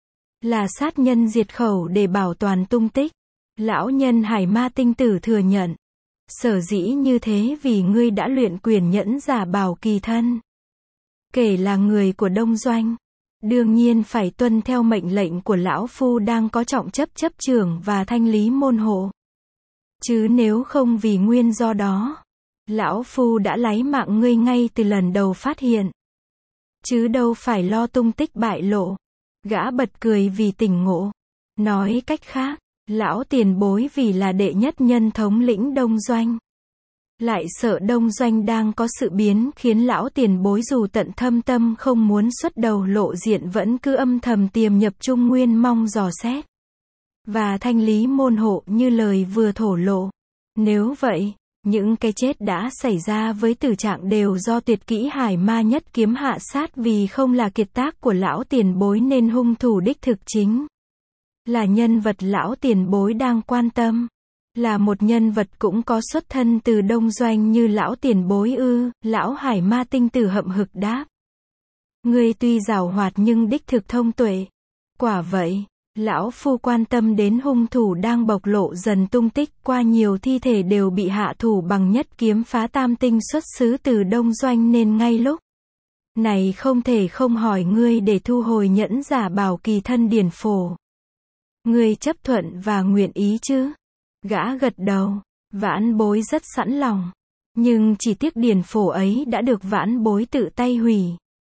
Là sát nhân diệt khẩu để bảo toàn tung tích. Lão nhân Hải Ma tinh tử thừa nhận. Sở dĩ như thế vì ngươi đã luyện quyền nhẫn giả bảo kỳ thân. Kể là người của Đông Doanh. Đương nhiên phải tuân theo mệnh lệnh của lão phu đang có trọng chấp trưởng và thanh lý môn hộ. Chứ nếu không vì nguyên do đó, lão phu đã lấy mạng ngươi ngay từ lần đầu phát hiện. Chứ đâu phải lo tung tích bại lộ. Gã bật cười vì tỉnh ngộ. Nói cách khác, lão tiền bối vì là đệ nhất nhân thống lĩnh Đông Doanh. Lại sợ Đông Doanh đang có sự biến khiến lão tiền bối dù tận thâm tâm không muốn xuất đầu lộ diện vẫn cứ âm thầm tiềm nhập Trung Nguyên mong dò xét. Và thanh lý môn hộ như lời vừa thổ lộ. Nếu vậy, những cái chết đã xảy ra với tử trạng đều do tuyệt kỹ Hải Ma nhất kiếm hạ sát vì không là kiệt tác của lão tiền bối nên hung thủ đích thực chính là nhân vật lão tiền bối đang quan tâm. Là một nhân vật cũng có xuất thân từ Đông Doanh như lão tiền bối ư, lão Hải Ma tinh tử hậm hực đáp. Ngươi tuy giàu hoạt nhưng đích thực thông tuệ. Quả vậy, lão phu quan tâm đến hung thủ đang bộc lộ dần tung tích qua nhiều thi thể đều bị hạ thủ bằng nhất kiếm phá tam tinh xuất xứ từ Đông Doanh nên ngay lúc này không thể không hỏi ngươi để thu hồi nhẫn giả bảo kỳ thân điển phổ. Ngươi chấp thuận và nguyện ý chứ? Gã gật đầu, vãn bối rất sẵn lòng. Nhưng chỉ tiếc điển phổ ấy đã được vãn bối tự tay hủy.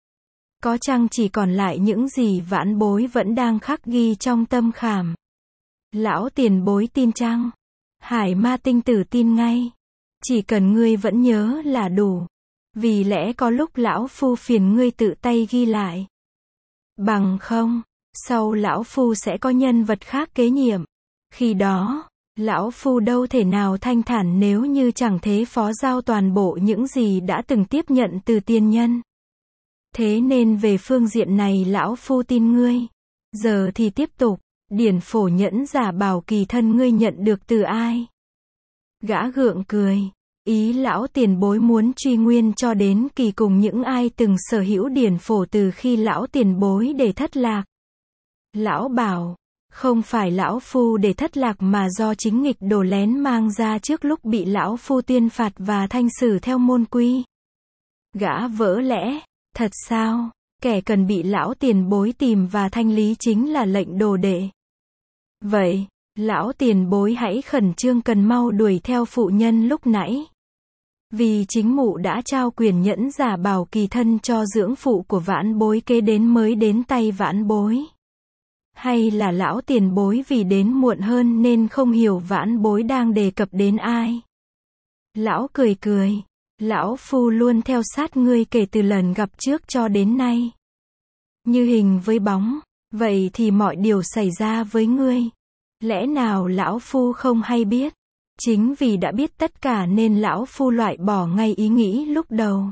Có chăng chỉ còn lại những gì vãn bối vẫn đang khắc ghi trong tâm khảm? Lão tiền bối tin chăng? Hải Ma tinh tử tin ngay. Chỉ cần ngươi vẫn nhớ là đủ. Vì lẽ có lúc lão phu phiền ngươi tự tay ghi lại. Bằng không, sau lão phu sẽ có nhân vật khác kế nhiệm. Khi đó, lão phu đâu thể nào thanh thản nếu như chẳng thế phó giao toàn bộ những gì đã từng tiếp nhận từ tiên nhân. Thế nên về phương diện này lão phu tin ngươi. Giờ thì tiếp tục. Điển phổ nhẫn giả bảo kỳ thân ngươi nhận được từ ai? Gã gượng cười. Ý lão tiền bối muốn truy nguyên cho đến kỳ cùng những ai từng sở hữu điển phổ từ khi lão tiền bối để thất lạc. Lão bảo, không phải lão phu để thất lạc mà do chính nghịch đồ lén mang ra trước lúc bị lão phu tuyên phạt và thanh xử theo môn quy. Gã vỡ lẽ, thật sao? Kẻ cần bị lão tiền bối tìm và thanh lý chính là lệnh đồ đệ. Vậy, lão tiền bối hãy khẩn trương cần mau đuổi theo phụ nhân lúc nãy. Vì chính mụ đã trao quyền nhẫn giả bảo kỳ thân cho dưỡng phụ của vãn bối kế đến mới đến tay vãn bối. Hay là lão tiền bối vì đến muộn hơn nên không hiểu vãn bối đang đề cập đến ai? Lão cười cười. Lão phu luôn theo sát ngươi kể từ lần gặp trước cho đến nay. Như hình với bóng. Vậy thì mọi điều xảy ra với ngươi. Lẽ nào lão phu không hay biết? Chính vì đã biết tất cả nên lão phu loại bỏ ngay ý nghĩ lúc đầu.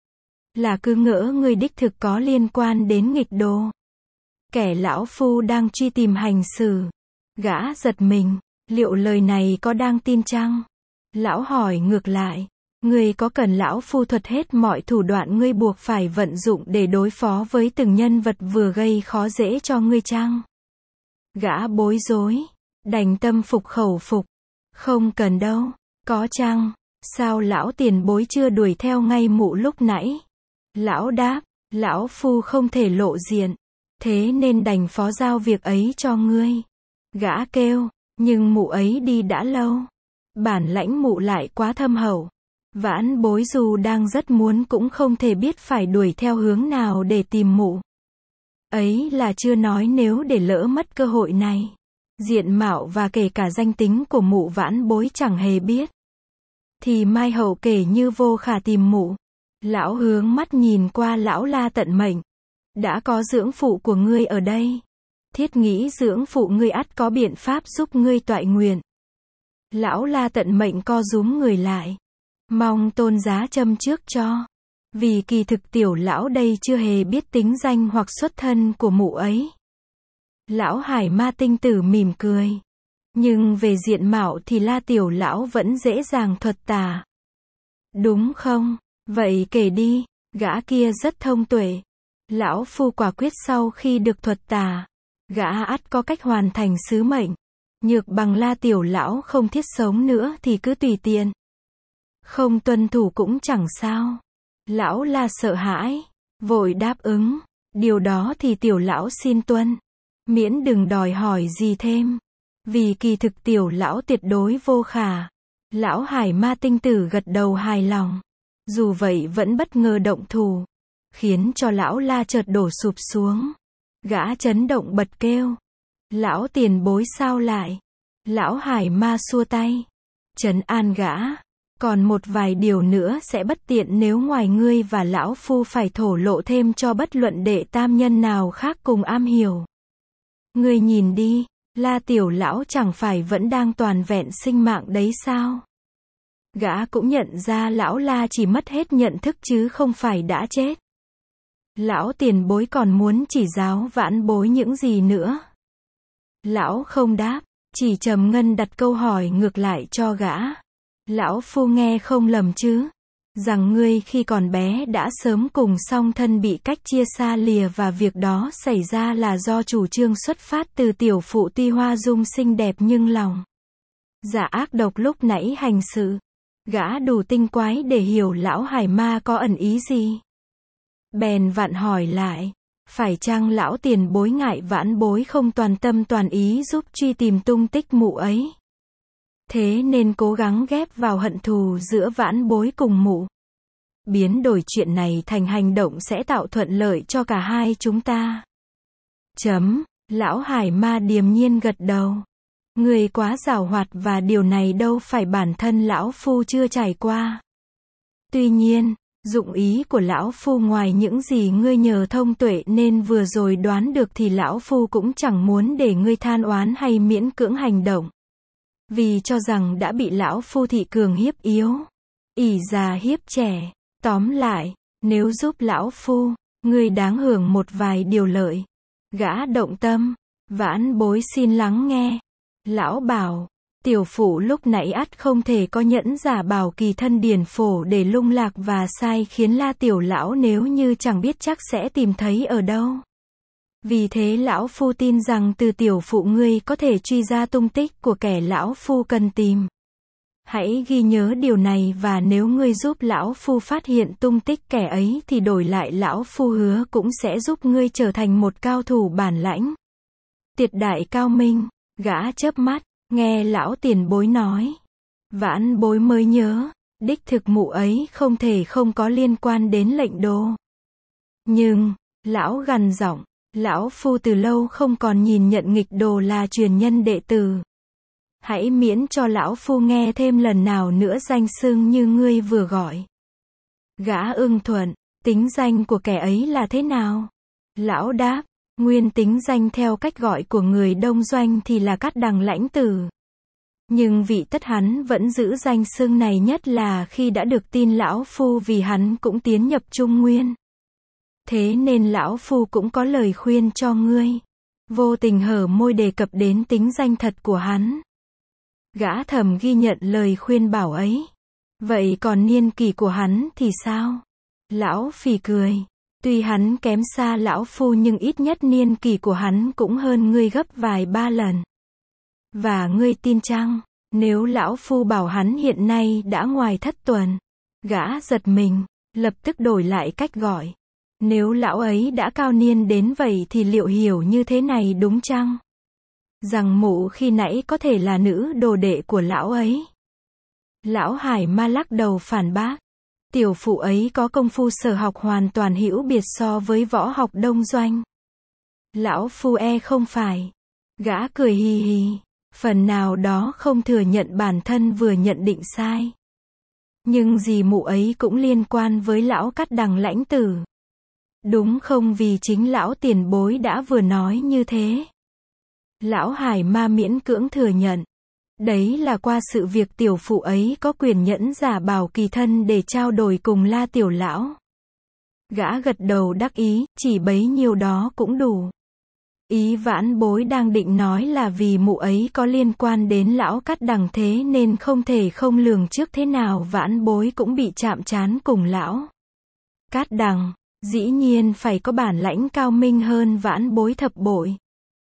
Là cứ ngỡ ngươi đích thực có liên quan đến nghịch đồ. Kẻ lão phu đang truy tìm hành xử. Gã giật mình. Liệu lời này có đang tin chăng? Lão hỏi ngược lại. Ngươi có cần lão phu thuật hết mọi thủ đoạn ngươi buộc phải vận dụng để đối phó với từng nhân vật vừa gây khó dễ cho ngươi chăng? Gã bối rối. Đành tâm phục khẩu phục. Không cần đâu. Có chăng? Sao lão tiền bối chưa đuổi theo ngay mụ lúc nãy? Lão đáp. Lão phu không thể lộ diện. Thế nên đành phó giao việc ấy cho ngươi. Gã kêu. Nhưng mụ ấy đi đã lâu. Bản lãnh mụ lại quá thâm hậu. Vãn bối dù đang rất muốn cũng không thể biết phải đuổi theo hướng nào để tìm mụ. Ấy là chưa nói nếu để lỡ mất cơ hội này. Diện mạo và kể cả danh tính của mụ vãn bối chẳng hề biết. Thì mai hậu kể như vô khả tìm mụ. Lão hướng mắt nhìn qua lão la tận mệnh. Đã có dưỡng phụ của ngươi ở đây. Thiết nghĩ dưỡng phụ ngươi ắt có biện pháp giúp ngươi toại nguyện. Lão la tận mệnh co rúm người lại. Mong tôn giá châm trước cho. Vì kỳ thực tiểu lão đây chưa hề biết tính danh hoặc xuất thân của mụ ấy. Lão Hải Ma tinh tử mỉm cười. Nhưng về diện mạo thì la tiểu lão vẫn dễ dàng thuật tả. Đúng không? Vậy kể đi. Gã kia rất thông tuệ. Lão phu quả quyết sau khi được thuật tả. Gã ắt có cách hoàn thành sứ mệnh. Nhược bằng la tiểu lão không thiết sống nữa thì cứ tùy tiện. Không tuân thủ cũng chẳng sao. Lão la sợ hãi. Vội đáp ứng. Điều đó thì tiểu lão xin tuân. Miễn đừng đòi hỏi gì thêm. Vì kỳ thực tiểu lão tuyệt đối vô khả. Lão Hải Ma tinh tử gật đầu hài lòng. Dù vậy vẫn bất ngờ động thủ. Khiến cho lão la chợt đổ sụp xuống. Gã chấn động bật kêu. Lão tiền bối sao lại? Lão Hải Ma xua tay. Trấn an gã. Còn một vài điều nữa sẽ bất tiện nếu ngoài ngươi và lão phu phải thổ lộ thêm cho bất luận đệ tam nhân nào khác cùng am hiểu. Ngươi nhìn đi, la tiểu lão chẳng phải vẫn đang toàn vẹn sinh mạng đấy sao? Gã cũng nhận ra lão la chỉ mất hết nhận thức chứ không phải đã chết. Lão tiền bối còn muốn chỉ giáo vãn bối những gì nữa? Lão không đáp, chỉ trầm ngâm đặt câu hỏi ngược lại cho gã. Lão phu nghe không lầm chứ? Rằng ngươi khi còn bé đã sớm cùng song thân bị cách chia xa lìa và việc đó xảy ra là do chủ trương xuất phát từ tiểu phụ tuy hoa dung xinh đẹp nhưng lòng dạ ác độc lúc nãy hành sự. Gã đủ tinh quái để hiểu lão Hải Ma có ẩn ý gì. Bèn vặn hỏi lại. Phải chăng lão tiền bối ngại vãn bối không toàn tâm toàn ý giúp truy tìm tung tích mụ ấy? Thế nên cố gắng ghép vào hận thù giữa vãn bối cùng mụ. Biến đổi chuyện này thành hành động sẽ tạo thuận lợi cho cả hai chúng ta. Lão Hải Ma điềm nhiên gật đầu. Người quá giàu hoạt và điều này đâu phải bản thân lão phu chưa trải qua. Tuy nhiên, dụng ý của lão phu ngoài những gì ngươi nhờ thông tuệ nên vừa rồi đoán được thì lão phu cũng chẳng muốn để ngươi than oán hay miễn cưỡng hành động. Vì cho rằng đã bị lão phu thị cường hiếp yếu, ỷ già hiếp trẻ. Tóm lại, nếu giúp lão phu, ngươi đáng hưởng một vài điều lợi. Gã động tâm, Vãn bối xin lắng nghe. Lão bảo, tiểu phụ lúc nãy ắt không thể có nhẫn giả bảo kỳ thân điển phổ để lung lạc và sai khiến La tiểu lão nếu như chẳng biết chắc sẽ tìm thấy ở đâu. Vì thế lão phu tin rằng từ tiểu phụ ngươi có thể truy ra tung tích của kẻ lão phu cần tìm. Hãy ghi nhớ điều này và nếu ngươi giúp lão phu phát hiện tung tích kẻ ấy thì đổi lại lão phu hứa cũng sẽ giúp ngươi trở thành một cao thủ bản lãnh. Tuyệt đại cao minh, gã chớp mắt, nghe lão tiền bối nói. Vãn bối mới nhớ, đích thực mụ ấy không thể không có liên quan đến lệnh đồ. Nhưng, lão gằn giọng, lão phu từ lâu không còn nhìn nhận nghịch đồ là truyền nhân đệ tử. Hãy miễn cho lão phu nghe thêm lần nào nữa danh xưng như ngươi vừa gọi. Gã ưng thuận, tính danh của kẻ ấy là thế nào? Lão đáp, nguyên tính danh theo cách gọi của người Đông Doanh thì là Cát Đằng lãnh tử. Nhưng vị tất hắn vẫn giữ danh xưng này nhất là khi đã được tin lão phu vì hắn cũng tiến nhập Trung Nguyên. Thế nên lão phu cũng có lời khuyên cho ngươi. Vô tình hở môi đề cập đến tính danh thật của hắn. Gã thầm ghi nhận lời khuyên bảo ấy. Vậy còn niên kỷ của hắn thì sao? Lão phì cười. Tuy hắn kém xa lão phu nhưng ít nhất niên kỷ của hắn cũng hơn ngươi gấp vài ba lần. Và ngươi tin chăng? Nếu lão phu bảo hắn hiện nay đã ngoài thất tuần. Gã giật mình, lập tức đổi lại cách gọi. Nếu lão ấy đã cao niên đến vậy thì liệu hiểu như thế này đúng chăng? Rằng mụ khi nãy có thể là nữ đồ đệ của lão ấy. Lão Hải Ma lắc đầu phản bác. Tiểu phụ ấy có công phu sở học hoàn toàn hữu biệt so với võ học Đông Doanh. Lão phu không phải. Gã cười hì hì. Phần nào đó không thừa nhận bản thân vừa nhận định sai. Nhưng gì mụ ấy cũng liên quan với lão Cát Đằng lãnh tử. Đúng không vì chính lão tiền bối đã vừa nói như thế. Lão Hải Ma miễn cưỡng thừa nhận. Đấy là qua sự việc tiểu phụ ấy có quyền nhẫn giả bảo kỳ thân để trao đổi cùng La tiểu lão. Gã gật đầu đắc ý, chỉ bấy nhiêu đó cũng đủ. Ý vãn bối đang định nói là vì mụ ấy có liên quan đến lão Cát Đằng thế nên không thể không lường trước thế nào vãn bối cũng bị chạm trán cùng lão Cát Đằng. Dĩ nhiên phải có bản lãnh cao minh hơn vãn bối thập bội.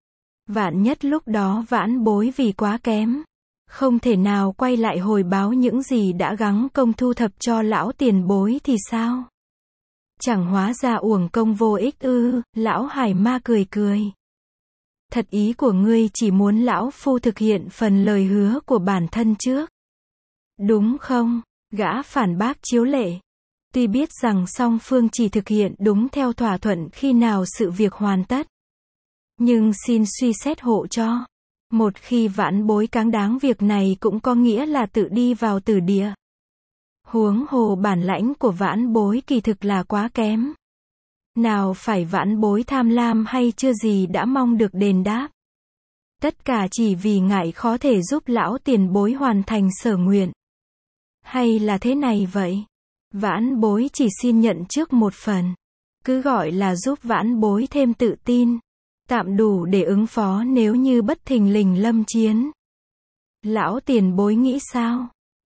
Vạn nhất lúc đó vãn bối vì quá kém. Không thể nào quay lại hồi báo những gì đã gắng công thu thập cho lão tiền bối thì sao? Chẳng hóa ra uổng công vô ích ư, lão Hải Ma cười cười. Thật ý của ngươi chỉ muốn lão phu thực hiện phần lời hứa của bản thân trước. Đúng không? Gã phản bác chiếu lệ. Tuy biết rằng song phương chỉ thực hiện đúng theo thỏa thuận khi nào sự việc hoàn tất. Nhưng xin suy xét hộ cho. Một khi vãn bối cáng đáng việc này cũng có nghĩa là tự đi vào tử địa. Huống hồ bản lãnh của vãn bối kỳ thực là quá kém. Nào phải vãn bối tham lam hay chưa gì đã mong được đền đáp. Tất cả chỉ vì ngại khó thể giúp lão tiền bối hoàn thành sở nguyện. Hay là thế này vậy? Vãn bối chỉ xin nhận trước một phần. Cứ gọi là giúp vãn bối thêm tự tin. Tạm đủ để ứng phó nếu như bất thình lình lâm chiến. Lão tiền bối nghĩ sao?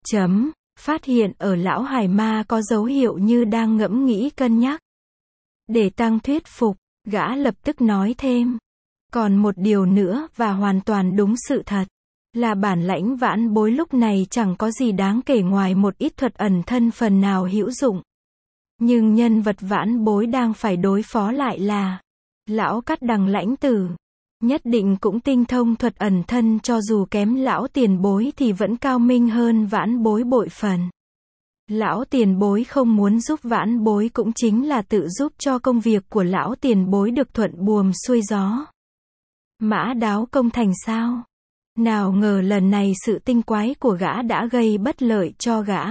Phát hiện ở lão Hải Ma có dấu hiệu như đang ngẫm nghĩ cân nhắc. Để tăng thuyết phục, gã lập tức nói thêm. Còn một điều nữa và hoàn toàn đúng sự thật. Là bản lãnh vãn bối lúc này chẳng có gì đáng kể ngoài một ít thuật ẩn thân phần nào hữu dụng. Nhưng nhân vật vãn bối đang phải đối phó lại là lão Cát Đằng lãnh tử. Nhất định cũng tinh thông thuật ẩn thân cho dù kém lão tiền bối thì vẫn cao minh hơn vãn bối bội phần. Lão tiền bối không muốn giúp vãn bối cũng chính là tự giúp cho công việc của lão tiền bối được thuận buồm xuôi gió. Mã đáo công thành sao? Nào ngờ lần này sự tinh quái của gã đã gây bất lợi cho gã.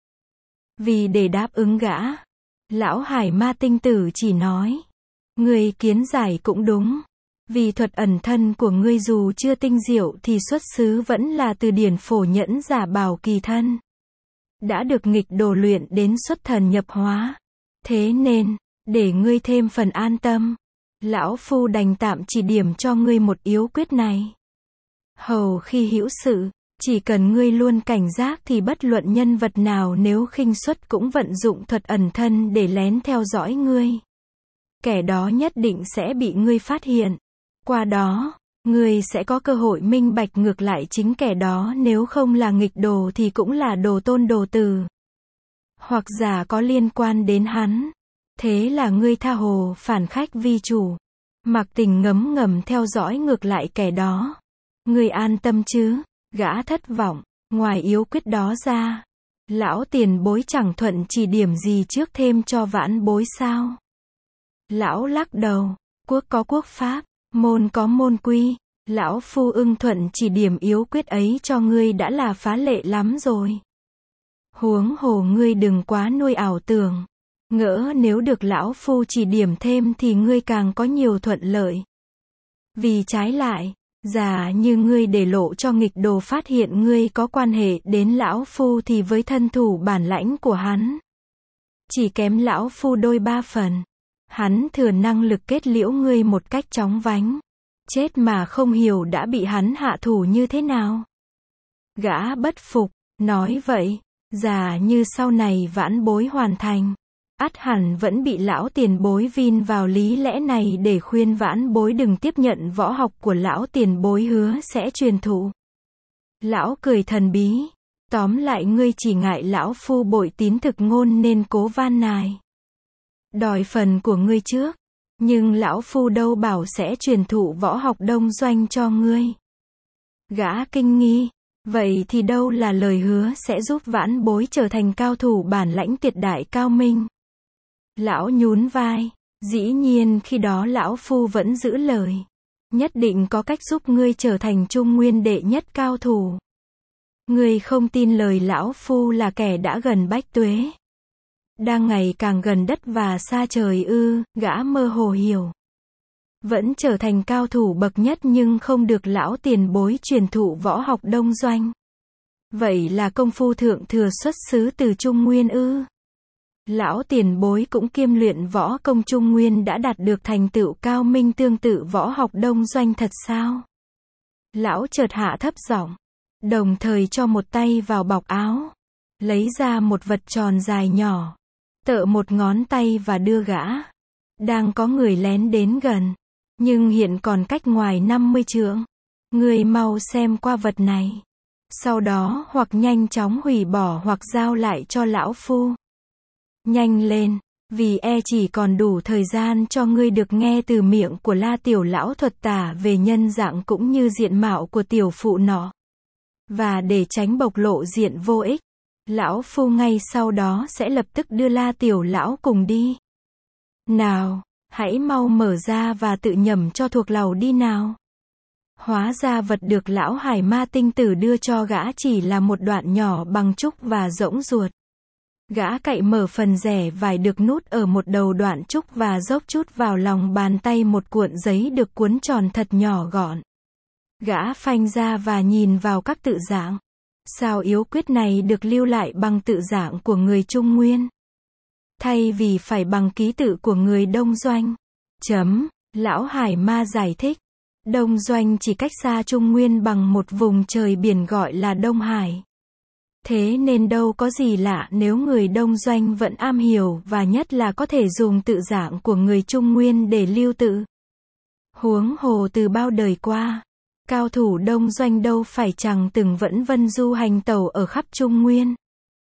Vì để đáp ứng gã, lão Hải Ma tinh tử chỉ nói. Ngươi kiến giải cũng đúng. Vì thuật ẩn thân của ngươi dù chưa tinh diệu thì xuất xứ vẫn là từ điển phổ nhẫn giả bảo kỳ thân. Đã được nghịch đồ luyện đến xuất thần nhập hóa. Thế nên, để ngươi thêm phần an tâm, Lão phu đành tạm chỉ điểm cho ngươi một yếu quyết này. Hầu khi hữu sự, chỉ cần ngươi luôn cảnh giác thì bất luận nhân vật nào nếu khinh suất cũng vận dụng thuật ẩn thân để lén theo dõi ngươi. Kẻ đó nhất định sẽ bị ngươi phát hiện. Qua đó, ngươi sẽ có cơ hội minh bạch ngược lại chính kẻ đó nếu không là nghịch đồ thì cũng là đồ tôn đồ tử. Hoặc giả có liên quan đến hắn. Thế là ngươi tha hồ phản khách vi chủ. Mặc tình ngấm ngầm theo dõi ngược lại kẻ đó. Ngươi an tâm chứ? Gã thất vọng. Ngoài yếu quyết đó ra, lão tiền bối chẳng thuận chỉ điểm gì trước thêm cho vãn bối sao? Lão lắc đầu. Quốc có quốc pháp, môn có môn quy. Lão phu ưng thuận chỉ điểm yếu quyết ấy cho ngươi đã là phá lệ lắm rồi. Huống hồ ngươi đừng quá nuôi ảo tưởng. Ngỡ nếu được lão phu chỉ điểm thêm thì ngươi càng có nhiều thuận lợi. Vì trái lại, giả như ngươi để lộ cho nghịch đồ phát hiện ngươi có quan hệ đến lão phu thì với thân thủ bản lãnh của hắn, chỉ kém lão phu đôi ba phần. Hắn thừa năng lực kết liễu ngươi một cách chóng vánh. Chết mà không hiểu đã bị hắn hạ thủ như thế nào. Gã bất phục, nói vậy, giả như sau này vãn bối hoàn thành, ắt hẳn vẫn bị lão tiền bối vin vào lý lẽ này để khuyên vãn bối đừng tiếp nhận võ học của lão tiền bối hứa sẽ truyền thụ. Lão cười thần bí. Tóm lại ngươi chỉ ngại lão phu bội tín thực ngôn nên cố van nài. Đòi phần của ngươi trước. Nhưng lão phu đâu bảo sẽ truyền thụ võ học đông doanh cho ngươi. Gã kinh nghi. Vậy thì đâu là lời hứa sẽ giúp vãn bối trở thành cao thủ bản lãnh tuyệt đại cao minh. Lão nhún vai. Dĩ nhiên khi đó lão phu vẫn giữ lời. Nhất định có cách giúp ngươi trở thành trung nguyên đệ nhất cao thủ. Ngươi không tin lời lão phu là kẻ đã gần bách tuế. Đang ngày càng gần đất và xa trời ư, gã mơ hồ hiểu. Vẫn trở thành cao thủ bậc nhất nhưng không được lão tiền bối truyền thụ võ học đông doanh. Vậy là công phu thượng thừa xuất xứ từ Trung Nguyên ư? Lão tiền bối cũng kiêm luyện võ công Trung Nguyên đã đạt được thành tựu cao minh tương tự võ học đông doanh thật sao? Lão chợt hạ thấp giọng, đồng thời cho một tay vào bọc áo, lấy ra một vật tròn dài nhỏ, tợ một ngón tay và đưa gã. Đang có người lén đến gần, nhưng hiện còn cách ngoài 50 trượng. Ngươi mau xem qua vật này. Sau đó hoặc nhanh chóng hủy bỏ hoặc giao lại cho lão phu. Nhanh lên, vì chỉ còn đủ thời gian cho ngươi được nghe từ miệng của La tiểu lão thuật tả về nhân dạng cũng như diện mạo của tiểu phụ nọ. Và để tránh bộc lộ diện vô ích, lão phu ngay sau đó sẽ lập tức đưa La tiểu lão cùng đi. Nào, hãy mau mở ra và tự nhẩm cho thuộc lòng đi nào. Hóa ra vật được lão Hải Ma tinh tử đưa cho gã chỉ là một đoạn nhỏ bằng trúc và rỗng ruột. Gã cậy mở phần rẻ vải được nút ở một đầu đoạn trúc và dốc chút vào lòng bàn tay một cuộn giấy được cuốn tròn thật nhỏ gọn. Gã phanh ra và nhìn vào các tự dạng. Sao yếu quyết này được lưu lại bằng tự dạng của người Trung Nguyên, thay vì phải bằng ký tự của người Đông Doanh. Lão Hải Ma giải thích. Đông Doanh chỉ cách xa Trung Nguyên bằng một vùng trời biển gọi là Đông Hải. Thế nên đâu có gì lạ nếu người Đông Doanh vẫn am hiểu và nhất là có thể dùng tự dạng của người Trung Nguyên để lưu tự. Huống hồ từ bao đời qua, cao thủ Đông Doanh đâu phải chẳng từng vẫn vân du hành tẩu ở khắp Trung Nguyên.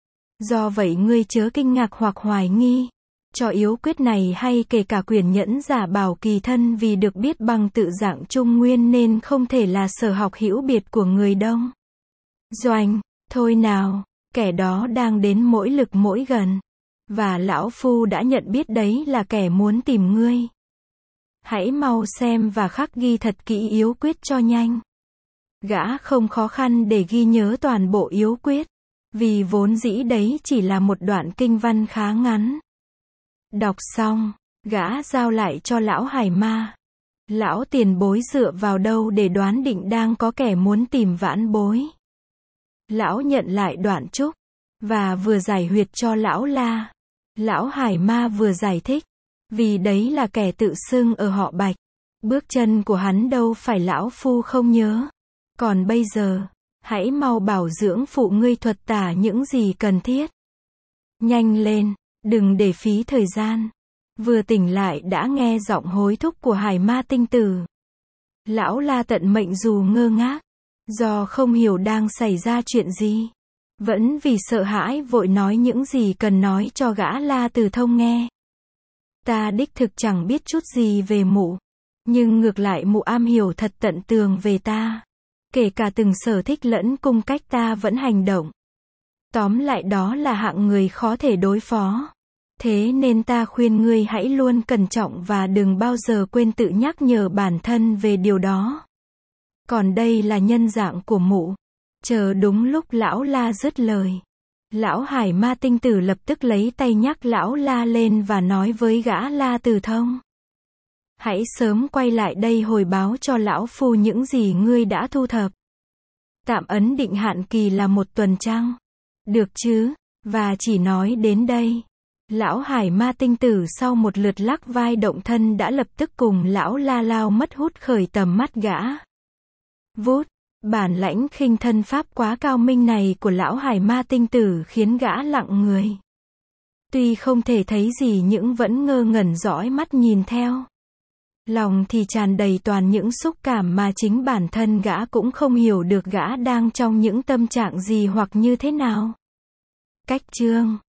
Do vậy ngươi chớ kinh ngạc hoặc hoài nghi cho yếu quyết này hay kể cả quyền nhẫn giả bảo kỳ thân vì được biết bằng tự dạng Trung Nguyên nên không thể là sở học hữu biệt của người Đông Doanh. Thôi nào, kẻ đó đang đến mỗi lực mỗi gần. Và lão phu đã nhận biết đấy là kẻ muốn tìm ngươi. Hãy mau xem và khắc ghi thật kỹ yếu quyết cho nhanh. Gã không khó khăn để ghi nhớ toàn bộ yếu quyết, vì vốn dĩ đấy chỉ là một đoạn kinh văn khá ngắn. Đọc xong, gã giao lại cho lão Hải Ma. Lão tiền bối dựa vào đâu để đoán định đang có kẻ muốn tìm vãn bối. Lão nhận lại đoạn trúc, và vừa giải huyệt cho lão La. Lão Hải Ma vừa giải thích. Vì đấy là kẻ tự xưng ở họ Bạch. Bước chân của hắn đâu phải lão phu không nhớ. Còn bây giờ, hãy mau bảo dưỡng phụ ngươi thuật tả những gì cần thiết. Nhanh lên, đừng để phí thời gian. Vừa tỉnh lại đã nghe giọng hối thúc của Hải Ma tinh tử. Lão La tận mệnh dù ngơ ngác, do không hiểu đang xảy ra chuyện gì. Vẫn vì sợ hãi vội nói những gì cần nói cho gã La Tử Thông nghe. Ta đích thực chẳng biết chút gì về mụ. Nhưng ngược lại mụ am hiểu thật tận tường về ta. Kể cả từng sở thích lẫn cung cách ta vẫn hành động. Tóm lại đó là hạng người khó thể đối phó. Thế nên ta khuyên ngươi hãy luôn cẩn trọng và đừng bao giờ quên tự nhắc nhở bản thân về điều đó. Còn đây là nhân dạng của mụ. Chờ đúng lúc lão La dứt lời. Lão Hải Ma tinh tử lập tức lấy tay nhắc lão La lên và nói với gã La Tử Thông. Hãy sớm quay lại đây hồi báo cho lão phu những gì ngươi đã thu thập. Tạm ấn định hạn kỳ là 1 tuần trăng. Được chứ? Và chỉ nói đến đây. Lão Hải Ma tinh tử sau một lượt lắc vai động thân đã lập tức cùng lão La lao mất hút khởi tầm mắt gã. Vút, bản lãnh khinh thân pháp quá cao minh này của lão Hải Ma tinh tử khiến gã lặng người. Tuy không thể thấy gì nhưng vẫn ngơ ngẩn dõi mắt nhìn theo. Lòng thì tràn đầy toàn những xúc cảm mà chính bản thân gã cũng không hiểu được gã đang trong những tâm trạng gì hoặc như thế nào. Cách chương